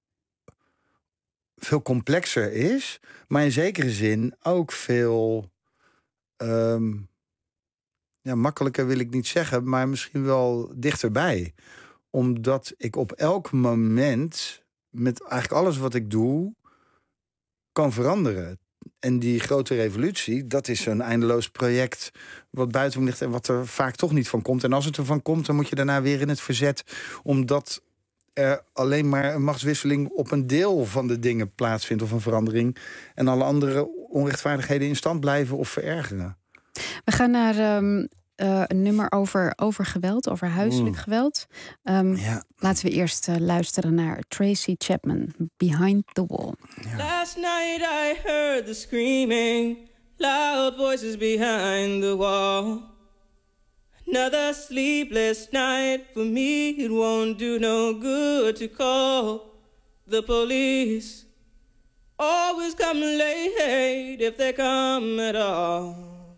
veel complexer is, maar in zekere zin ook veel um, ja, makkelijker wil ik niet zeggen, maar misschien wel dichterbij. Omdat ik op elk moment met eigenlijk alles wat ik doe kan veranderen. en die grote revolutie, dat is zo'n eindeloos project wat buiten ligt en wat er vaak toch niet van komt. En als het ervan komt, dan moet je daarna weer in het verzet, omdat er alleen maar een machtswisseling op een deel van de dingen plaatsvindt of een verandering. En alle andere onrechtvaardigheden in stand blijven of verergeren. We gaan naar um, uh, een nummer over, over geweld, over huiselijk mm. geweld. Um, ja. Laten we eerst uh, luisteren naar Tracy Chapman, Behind the Wall. Ja. Last night I heard the screaming, loud voices behind the wall. Another sleepless night for me, it won't do no good to call the police. Always come late if they come at all.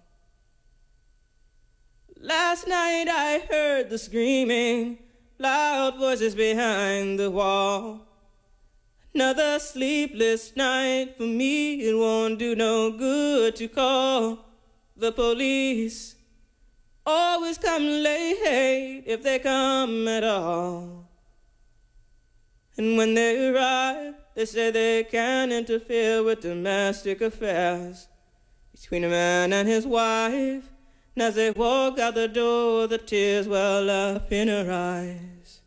Last night I heard the screaming, loud voices behind the wall. Another sleepless night for me, it won't do no good to call the police. Always come late if they come at all. And when they arrive, they say they can't interfere with domestic affairs between a man and his wife. And as they walk out the door, the tears well up in her eyes.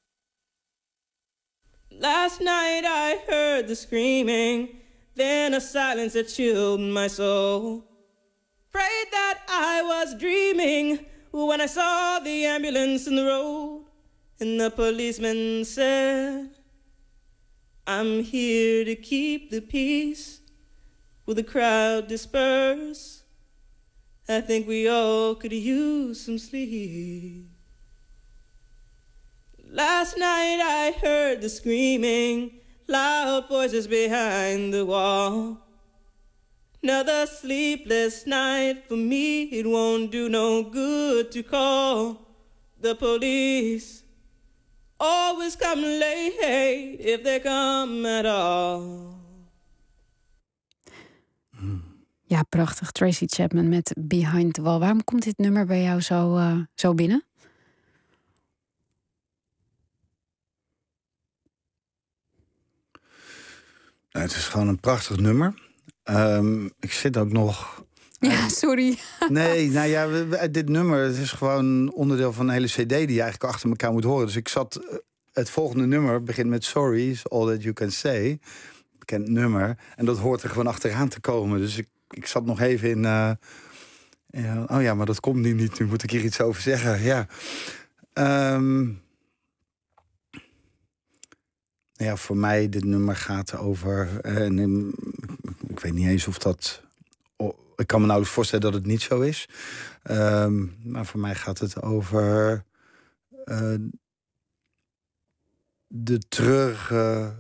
Last night I heard the screaming, then a silence that chilled my soul. Prayed that I was dreaming when I saw the ambulance in the road. And the policeman said, I'm here to keep the peace. Will the crowd disperse? I think we all could use some sleep. Last night I heard the screaming, loud voices behind the wall. Another sleepless night for me, it won't do no good to call the police. Always come late if they come at all. Ja, prachtig. Tracy Chapman met Behind the Wall. Waarom komt dit nummer bij jou zo, uh, zo binnen? Nou, het is gewoon een prachtig nummer. Um, ik zit ook nog... Ja, sorry. Nee, nou ja, we, we, dit nummer het is gewoon onderdeel van een hele cd die je eigenlijk achter elkaar moet horen. Dus ik zat... Het volgende nummer begint met Sorry is All That You Can Say. Bekend nummer. En dat hoort er gewoon achteraan te komen. Dus ik, ik zat nog even in... Uh, ja, oh ja, maar dat komt nu niet. Nu moet ik hier iets over zeggen. Ja. Um, ja, voor mij, dit nummer gaat over... Uh, en, ik weet niet eens of dat... Oh, ik kan me nauwelijks voorstellen dat het niet zo is. Um, maar voor mij gaat het over... Uh, de treurige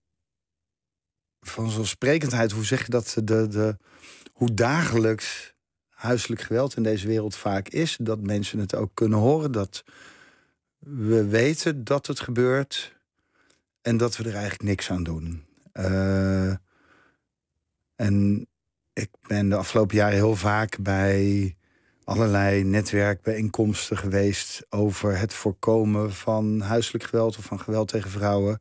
vanzelfsprekendheid, hoe zeg je dat, de, de, hoe dagelijks huiselijk geweld in deze wereld vaak is. Dat mensen het ook kunnen horen, dat we weten dat het gebeurt en dat we er eigenlijk niks aan doen. Uh, en ik ben de afgelopen jaren heel vaak bij allerlei netwerkbijeenkomsten geweest over het voorkomen van huiselijk geweld of van geweld tegen vrouwen.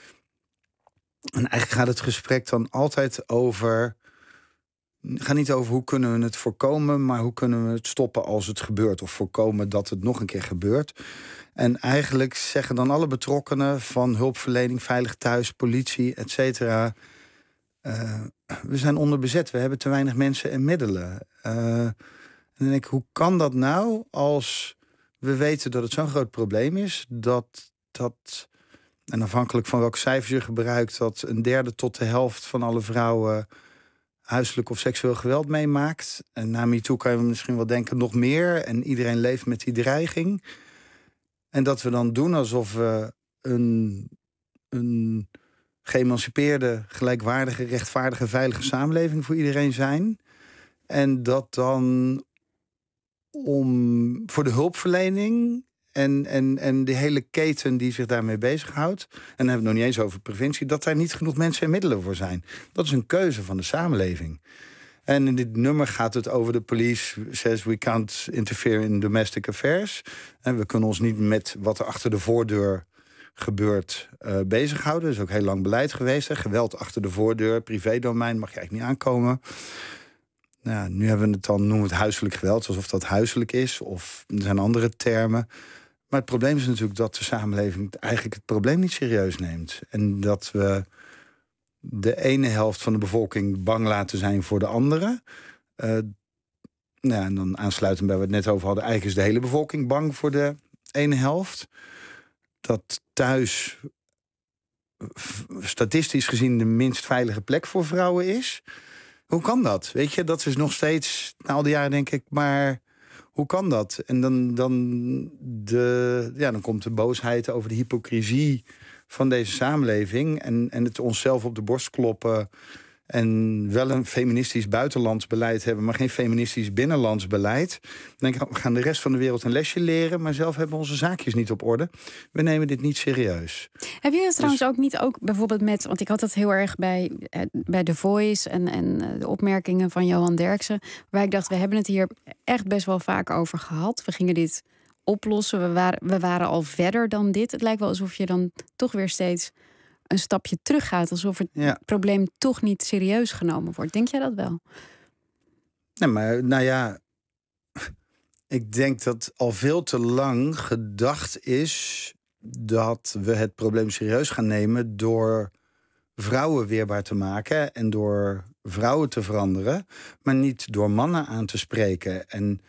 En eigenlijk gaat het gesprek dan altijd over... Het gaat niet over hoe kunnen we het voorkomen, maar hoe kunnen we het stoppen als het gebeurt. Of voorkomen dat het nog een keer gebeurt. En eigenlijk zeggen dan alle betrokkenen van hulpverlening, veilig thuis, politie, et cetera... Uh, we zijn onderbezet, we hebben te weinig mensen en middelen. Uh, En dan denk ik, hoe kan dat nou als we weten dat het zo'n groot probleem is... dat, dat en afhankelijk van welke cijfers je gebruikt... dat een derde tot de helft van alle vrouwen huiselijk of seksueel geweld meemaakt. En na MeToo kan je misschien wel denken nog meer. En iedereen leeft met die dreiging. En dat we dan doen alsof we een, een geëmancipeerde, gelijkwaardige, rechtvaardige, veilige samenleving voor iedereen zijn. En dat dan... om voor de hulpverlening en, en, en de hele keten die zich daarmee bezighoudt... en dan hebben we het nog niet eens over preventie... dat daar niet genoeg mensen en middelen voor zijn. Dat is een keuze van de samenleving. En in dit nummer gaat het over de police says we can't interfere in domestic affairs. En we kunnen ons niet met wat er achter de voordeur gebeurt uh, bezighouden. Er is ook heel lang beleid geweest. Hè. Geweld achter de voordeur, privédomein, mag je eigenlijk niet aankomen. Nou, nu hebben we het dan, noemen we het huiselijk geweld, alsof dat huiselijk is. Of er zijn andere termen. Maar het probleem is natuurlijk dat de samenleving eigenlijk het probleem niet serieus neemt. En dat we de ene helft van de bevolking bang laten zijn voor de andere. Uh, nou, en dan aansluitend bij wat we het net over hadden, eigenlijk is de hele bevolking bang voor de ene helft. Dat thuis statistisch gezien de minst veilige plek voor vrouwen is. Hoe kan dat? Weet je, dat is nog steeds, na al die jaren denk ik, maar hoe kan dat? En dan, dan, de, ja, dan komt de boosheid over de hypocrisie van deze samenleving en, en het onszelf op de borst kloppen en wel een feministisch buitenlands beleid hebben, maar geen feministisch binnenlands beleid. Dan denk ik, we gaan de rest van de wereld een lesje leren, maar zelf hebben we onze zaakjes niet op orde. We nemen dit niet serieus. Heb je dat dus, trouwens ook niet ook bijvoorbeeld met, want ik had dat heel erg bij, bij The Voice en, en de opmerkingen van Johan Derksen, waar ik dacht, we hebben het hier echt best wel vaak over gehad. We gingen dit oplossen. We waren, we waren al verder dan dit. Het lijkt wel alsof je dan toch weer steeds een stapje terug gaat, alsof het ja. probleem toch niet serieus genomen wordt. Denk jij dat wel? Nee, maar nou ja, ik denk dat al veel te lang gedacht is dat we het probleem serieus gaan nemen door vrouwen weerbaar te maken en door vrouwen te veranderen, maar niet door mannen aan te spreken. En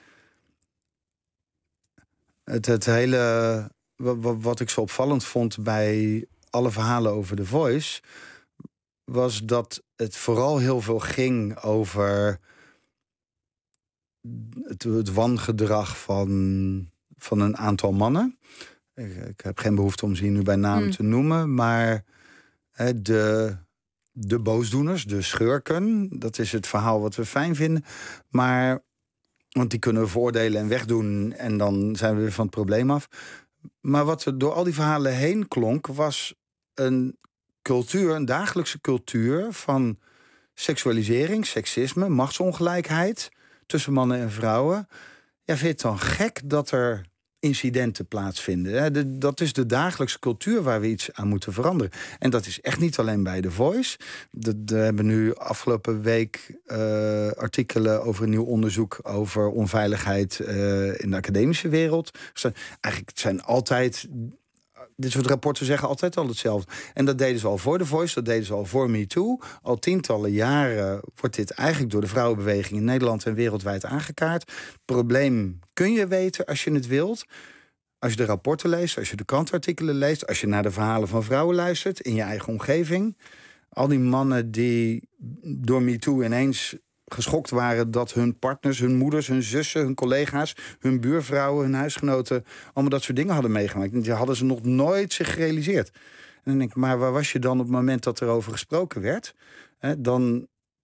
het, het hele, wat, wat ik zo opvallend vond bij alle verhalen over The Voice, was dat het vooral heel veel ging over het, het wangedrag van, van een aantal mannen. Ik, ik heb geen behoefte om ze hier nu bij naam mm. te noemen, maar hè, de, de boosdoeners, de schurken, dat is het verhaal wat we fijn vinden. Maar, want die kunnen we veroordelen en wegdoen en dan zijn we weer van het probleem af. Maar wat er door al die verhalen heen klonk, was een cultuur, een dagelijkse cultuur van seksualisering, seksisme, machtsongelijkheid tussen mannen en vrouwen. Ja, vind je het dan gek dat er incidenten plaatsvinden? De, dat is de dagelijkse cultuur waar we iets aan moeten veranderen. En dat is echt niet alleen bij The Voice. We hebben nu afgelopen week uh, artikelen over een nieuw onderzoek over onveiligheid uh, in de academische wereld. Dus eigenlijk het zijn altijd, dit soort rapporten zeggen altijd al hetzelfde. En dat deden ze al voor The Voice, dat deden ze al voor MeToo. Al tientallen jaren wordt dit eigenlijk door de vrouwenbeweging in Nederland en wereldwijd aangekaart. Het probleem kun je weten als je het wilt. Als je de rapporten leest, als je de krantartikelen leest, als je naar de verhalen van vrouwen luistert in je eigen omgeving. Al die mannen die door MeToo ineens geschokt waren dat hun partners, hun moeders, hun zussen, hun collega's, hun buurvrouwen, hun huisgenoten allemaal dat soort dingen hadden meegemaakt. Die hadden ze nog nooit zich gerealiseerd. En dan denk ik, maar waar was je dan op het moment dat er over gesproken werd? He, dan,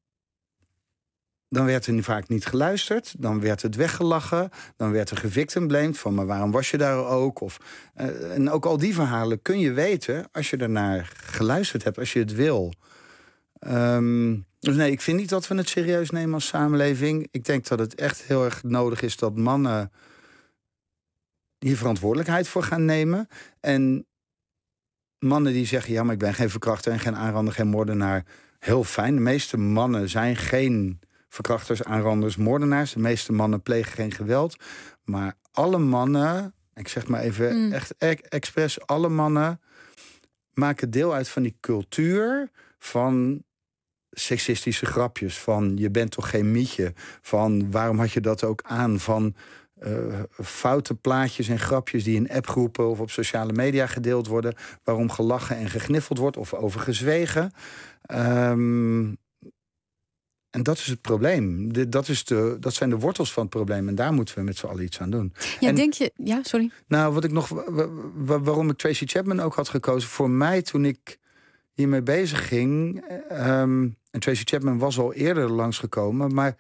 dan werd er vaak niet geluisterd, dan werd het weggelachen, dan werd er gevictimblamed van, maar waarom was je daar ook? Of, uh, en ook al die verhalen kun je weten als je ernaar geluisterd hebt, als je het wil. Um, dus nee, ik vind niet dat we het serieus nemen als samenleving. Ik denk dat het echt heel erg nodig is dat mannen hier verantwoordelijkheid voor gaan nemen. En mannen die zeggen, ja, maar ik ben geen verkrachter en geen aanrander, geen moordenaar. Heel fijn. De meeste mannen zijn geen verkrachters, aanranders, moordenaars. De meeste mannen plegen geen geweld. Maar alle mannen, ik zeg maar even mm. echt expres, alle mannen maken deel uit van die cultuur van seksistische grapjes, van je bent toch geen mietje, van waarom had je dat ook aan, van uh, foute plaatjes en grapjes die in appgroepen of op sociale media gedeeld worden, waarom gelachen en gegniffeld wordt of over gezwegen. Um, en dat is het probleem. De, dat, is de, dat zijn de wortels van het probleem en daar moeten we met z'n allen iets aan doen. Ja, en, denk je... Ja, sorry. Nou, wat ik nog, waarom ik Tracy Chapman ook had gekozen, voor mij toen ik hiermee bezig ging. Um, en Tracy Chapman was al eerder langsgekomen. Maar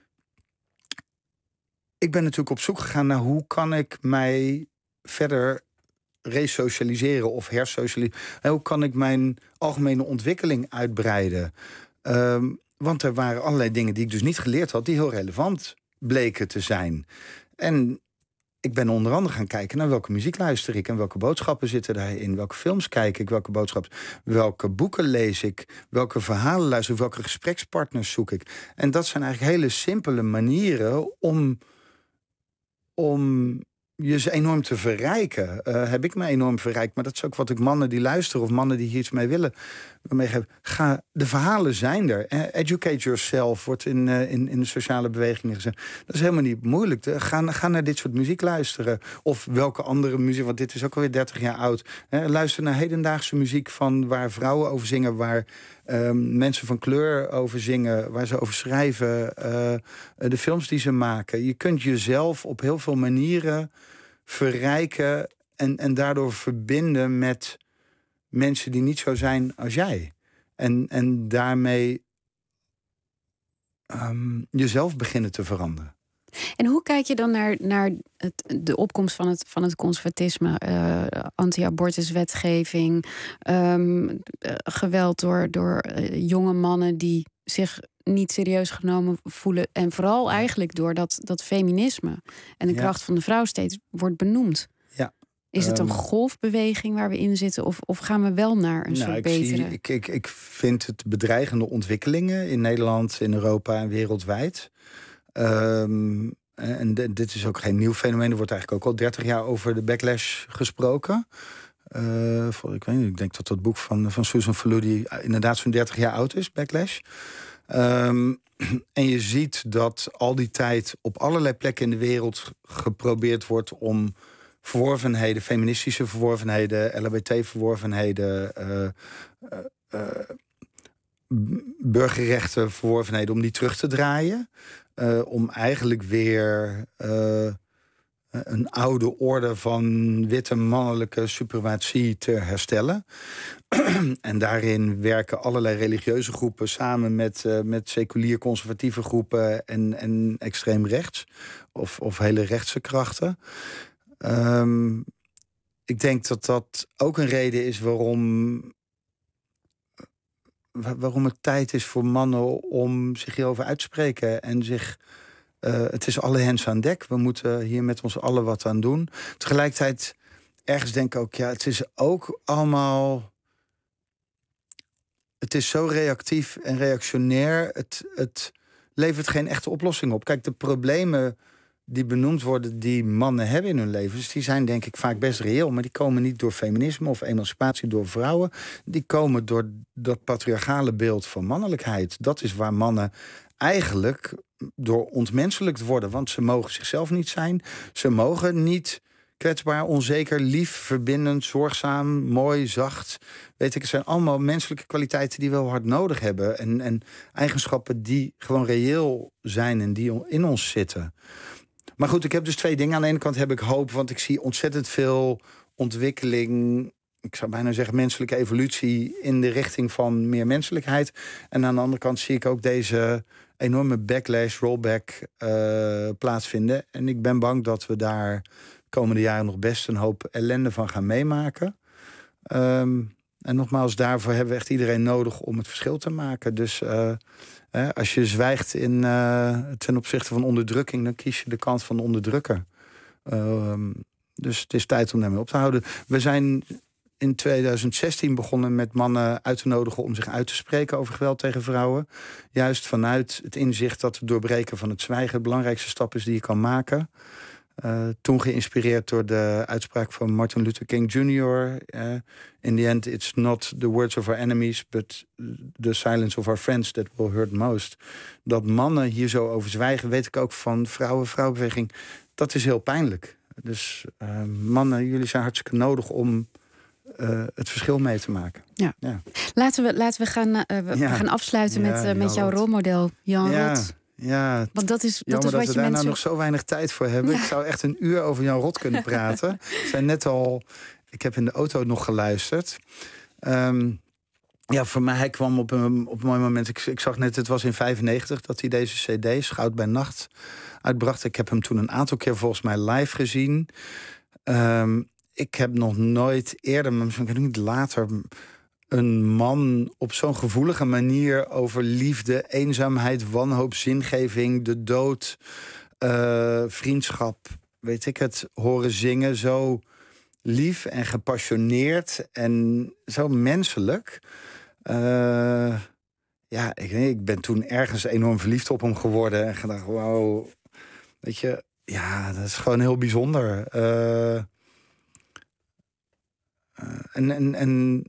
ik ben natuurlijk op zoek gegaan naar hoe kan ik mij verder resocialiseren of hersocialiseren. Hoe kan ik mijn algemene ontwikkeling uitbreiden? Um, want er waren allerlei dingen die ik dus niet geleerd had, die heel relevant bleken te zijn. En ik ben onder andere gaan kijken naar welke muziek luister ik en welke boodschappen zitten daarin, welke films kijk ik, welke boodschappen, welke boeken lees ik, welke verhalen luister ik, welke gesprekspartners zoek ik. En dat zijn eigenlijk hele simpele manieren om, om je ze enorm te verrijken. Uh, heb ik me enorm verrijkt, maar dat is ook wat ik mannen die luisteren of mannen die hier iets mee willen meegeven. Ga, de verhalen zijn er. Eh, educate yourself wordt in, uh, in, in de sociale bewegingen gezegd. Dat is helemaal niet moeilijk. Ga, ga naar dit soort muziek luisteren. Of welke andere muziek, want dit is ook alweer dertig jaar oud. Eh, luister naar hedendaagse muziek van waar vrouwen over zingen, waar um, mensen van kleur over zingen, waar ze over schrijven, uh, de films die ze maken. Je kunt jezelf op heel veel manieren verrijken en, en daardoor verbinden met mensen die niet zo zijn als jij. En, en daarmee um, jezelf beginnen te veranderen. En hoe kijk je dan naar, naar het, de opkomst van het, van het conservatisme? Uh, anti-abortuswetgeving, um, uh, geweld door, door uh, jonge mannen die zich niet serieus genomen voelen. En vooral eigenlijk door dat, dat feminisme en de ja. kracht van de vrouw steeds wordt benoemd. Ja. Is het een um, golfbeweging waar we in zitten? Of, of gaan we wel naar een nou, soort ik betere? Zie, ik, ik, ik vind het bedreigende ontwikkelingen in Nederland, in Europa en wereldwijd. Um, en de, dit is ook geen nieuw fenomeen. Er wordt eigenlijk ook al dertig jaar over de backlash gesproken. Uh, voor, ik weet niet, ik denk dat dat boek van, van Susan Faludi inderdaad zo'n dertig jaar oud is, Backlash. Um, en je ziet dat al die tijd op allerlei plekken in de wereld geprobeerd wordt om verworvenheden, feministische verworvenheden, L H B T-verworvenheden, uh, uh, uh, burgerrechten verworvenheden, om die terug te draaien. Uh, om eigenlijk weer uh, een oude orde van witte mannelijke suprematie te herstellen. En daarin werken allerlei religieuze groepen samen met, uh, met seculier conservatieve groepen en, en extreem rechts. Of, of hele rechtse krachten. Um, ik denk dat dat ook een reden is waarom, waarom het tijd is voor mannen om zich hierover uit te spreken en zich. Uh, het is alle hens aan dek. We moeten hier met ons allen wat aan doen. Tegelijkertijd ergens denk ik ook, ja, het is ook allemaal. Het is zo reactief en reactionair. Het, het levert geen echte oplossing op. Kijk, de problemen die benoemd worden die mannen hebben in hun levens, die zijn denk ik vaak best reëel, maar die komen niet door feminisme of emancipatie door vrouwen. Die komen door dat patriarchale beeld van mannelijkheid. Dat is waar mannen eigenlijk door ontmenselijkt worden, want ze mogen zichzelf niet zijn. Ze mogen niet kwetsbaar, onzeker, lief, verbindend, zorgzaam, mooi, zacht. Weet ik, het zijn allemaal menselijke kwaliteiten die we wel hard nodig hebben. En, en eigenschappen die gewoon reëel zijn en die in ons zitten. Maar goed, ik heb dus twee dingen. Aan de ene kant heb ik hoop, want ik zie ontzettend veel ontwikkeling, ik zou bijna zeggen menselijke evolutie in de richting van meer menselijkheid. En aan de andere kant zie ik ook deze enorme backlash, rollback uh, plaatsvinden. En ik ben bang dat we daar de komende jaren nog best een hoop ellende van gaan meemaken. Um, en nogmaals, daarvoor hebben we echt iedereen nodig om het verschil te maken. Dus uh, eh, als je zwijgt in, uh, ten opzichte van onderdrukking, dan kies je de kant van de onderdrukker. Um, dus het is tijd om daarmee op te houden. We zijn in tweeduizend zestien begonnen met mannen uit te nodigen om zich uit te spreken over geweld tegen vrouwen. Juist vanuit het inzicht dat het doorbreken van het zwijgen de belangrijkste stap is die je kan maken. Uh, toen geïnspireerd door de uitspraak van Martin Luther King junior Uh, in the end, it's not the words of our enemies, but the silence of our friends that will hurt most. Dat mannen hier zo over zwijgen, weet ik ook van vrouwen, vrouwenbeweging. Dat is heel pijnlijk. Dus uh, mannen, jullie zijn hartstikke nodig om Uh, het verschil mee te maken. Ja. Ja. Laten we, laten we gaan, uh, we ja. gaan afsluiten ja, met, uh, met jouw Rot. rolmodel, Jan ja. Rot. Ja, want dat is, dat jammer is wat dat we je daar mensen nou nog zo weinig tijd voor hebben. Ja. Ik zou echt een uur over Jan Rot kunnen praten. Ik zijn net al, ik heb in de auto nog geluisterd. Um, ja, voor mij, hij kwam op een, op een mooi moment. Ik, ik zag net, het was in vijfennegentig dat hij deze cd, Schout bij Nacht, uitbracht. Ik heb hem toen een aantal keer volgens mij live gezien. Um, ik heb nog nooit eerder, maar misschien niet later, een man op zo'n gevoelige manier over liefde, eenzaamheid, wanhoop, zingeving, de dood, uh, vriendschap weet ik het, horen zingen. Zo lief en gepassioneerd en zo menselijk. Uh, ja, ik, ik ben toen ergens enorm verliefd op hem geworden. En gedacht, wauw, weet je, ja, dat is gewoon heel bijzonder. Uh, uh, en, en, en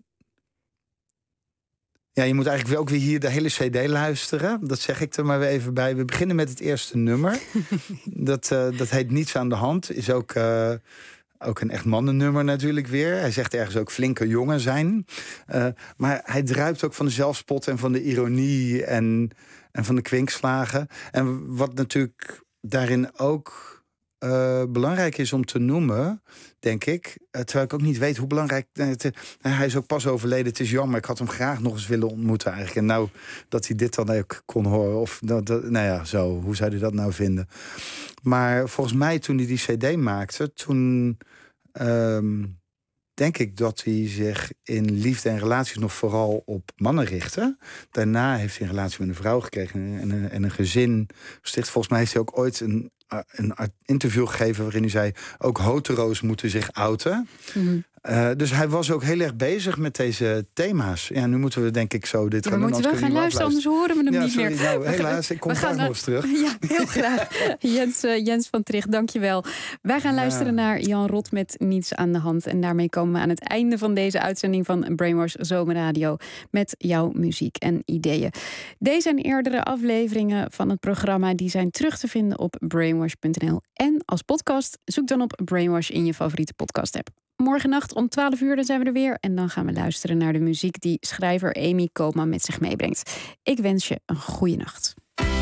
ja, je moet eigenlijk ook weer hier de hele cd luisteren. Dat zeg ik er maar weer even bij. We beginnen met het eerste nummer. dat, uh, dat heet Niets aan de hand. Is ook, uh, ook een echt mannennummer natuurlijk weer. Hij zegt ergens ook flinke jongen zijn. Uh, maar hij druipt ook van de zelfspot en van de ironie en, en van de kwinkslagen. En wat natuurlijk daarin ook Uh, belangrijk is om te noemen, denk ik. Uh, terwijl ik ook niet weet hoe belangrijk... Uh, te, uh, hij is ook pas overleden, het is jammer. Ik had hem graag nog eens willen ontmoeten eigenlijk. En nou, dat hij dit dan ook kon horen. Of, dat, dat, nou ja, zo. Hoe zou hij dat nou vinden? Maar volgens mij, toen hij die cd maakte... toen um, denk ik dat hij zich in liefde en relaties nog vooral op mannen richtte. Daarna heeft hij een relatie met een vrouw gekregen en een, en een gezin gesticht. Volgens mij heeft hij ook ooit een... een interview gegeven waarin hij zei... ook hotero's moeten zich outen. Mm-hmm. Uh, dus hij was ook heel erg bezig met deze thema's. Ja, nu moeten we denk ik zo dit gaan doen. We moeten wel gaan luisteren, anders horen we hem ja, niet sorry, meer. Nou, helaas, ik kom graag nog eens terug. Ja, heel graag. Jens, uh, Jens van Tricht, dank je wel. Wij gaan ja. luisteren naar Jan Rot met Niets aan de hand. En daarmee komen we aan het einde van deze uitzending van Brainwash Zomerradio. Met jouw muziek en ideeën. Deze en eerdere afleveringen van het programma... die zijn terug te vinden op brainwash punt n l. En als podcast, zoek dan op Brainwash in je favoriete podcast-app. Morgennacht om twaalf uur dan zijn we er weer. En dan gaan we luisteren naar de muziek die schrijver Amy Koopman met zich meebrengt. Ik wens je een goede nacht.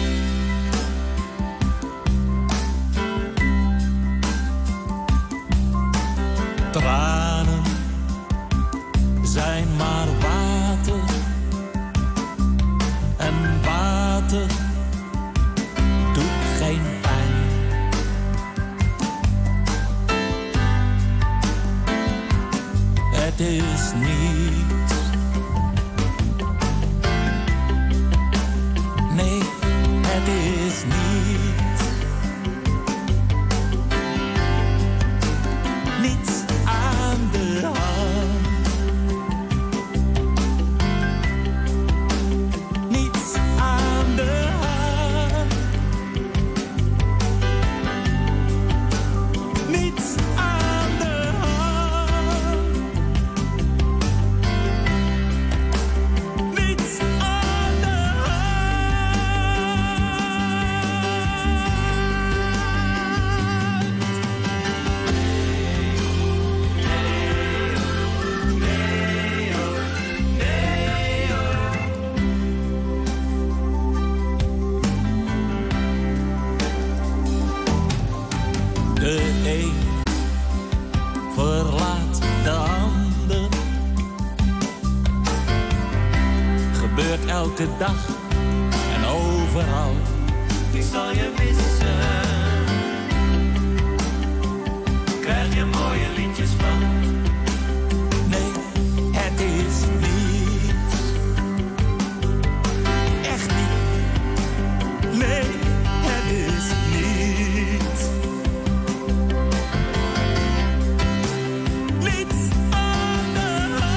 Tranen zijn maar water. En water doet geen pijn. Het is niets. Nee, het is niets. Niets aan de hand. Niets aan de hand. Niets aan de hand. Niets aan de De een verlaat de ander. Gebeurt elke dag en overal. Ik zal je missen. Krijg je mooie liedjes van? Nee, het is niets. Echt niet. Nee, het is niets. Niets aan de hand.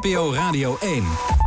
N P O Radio één.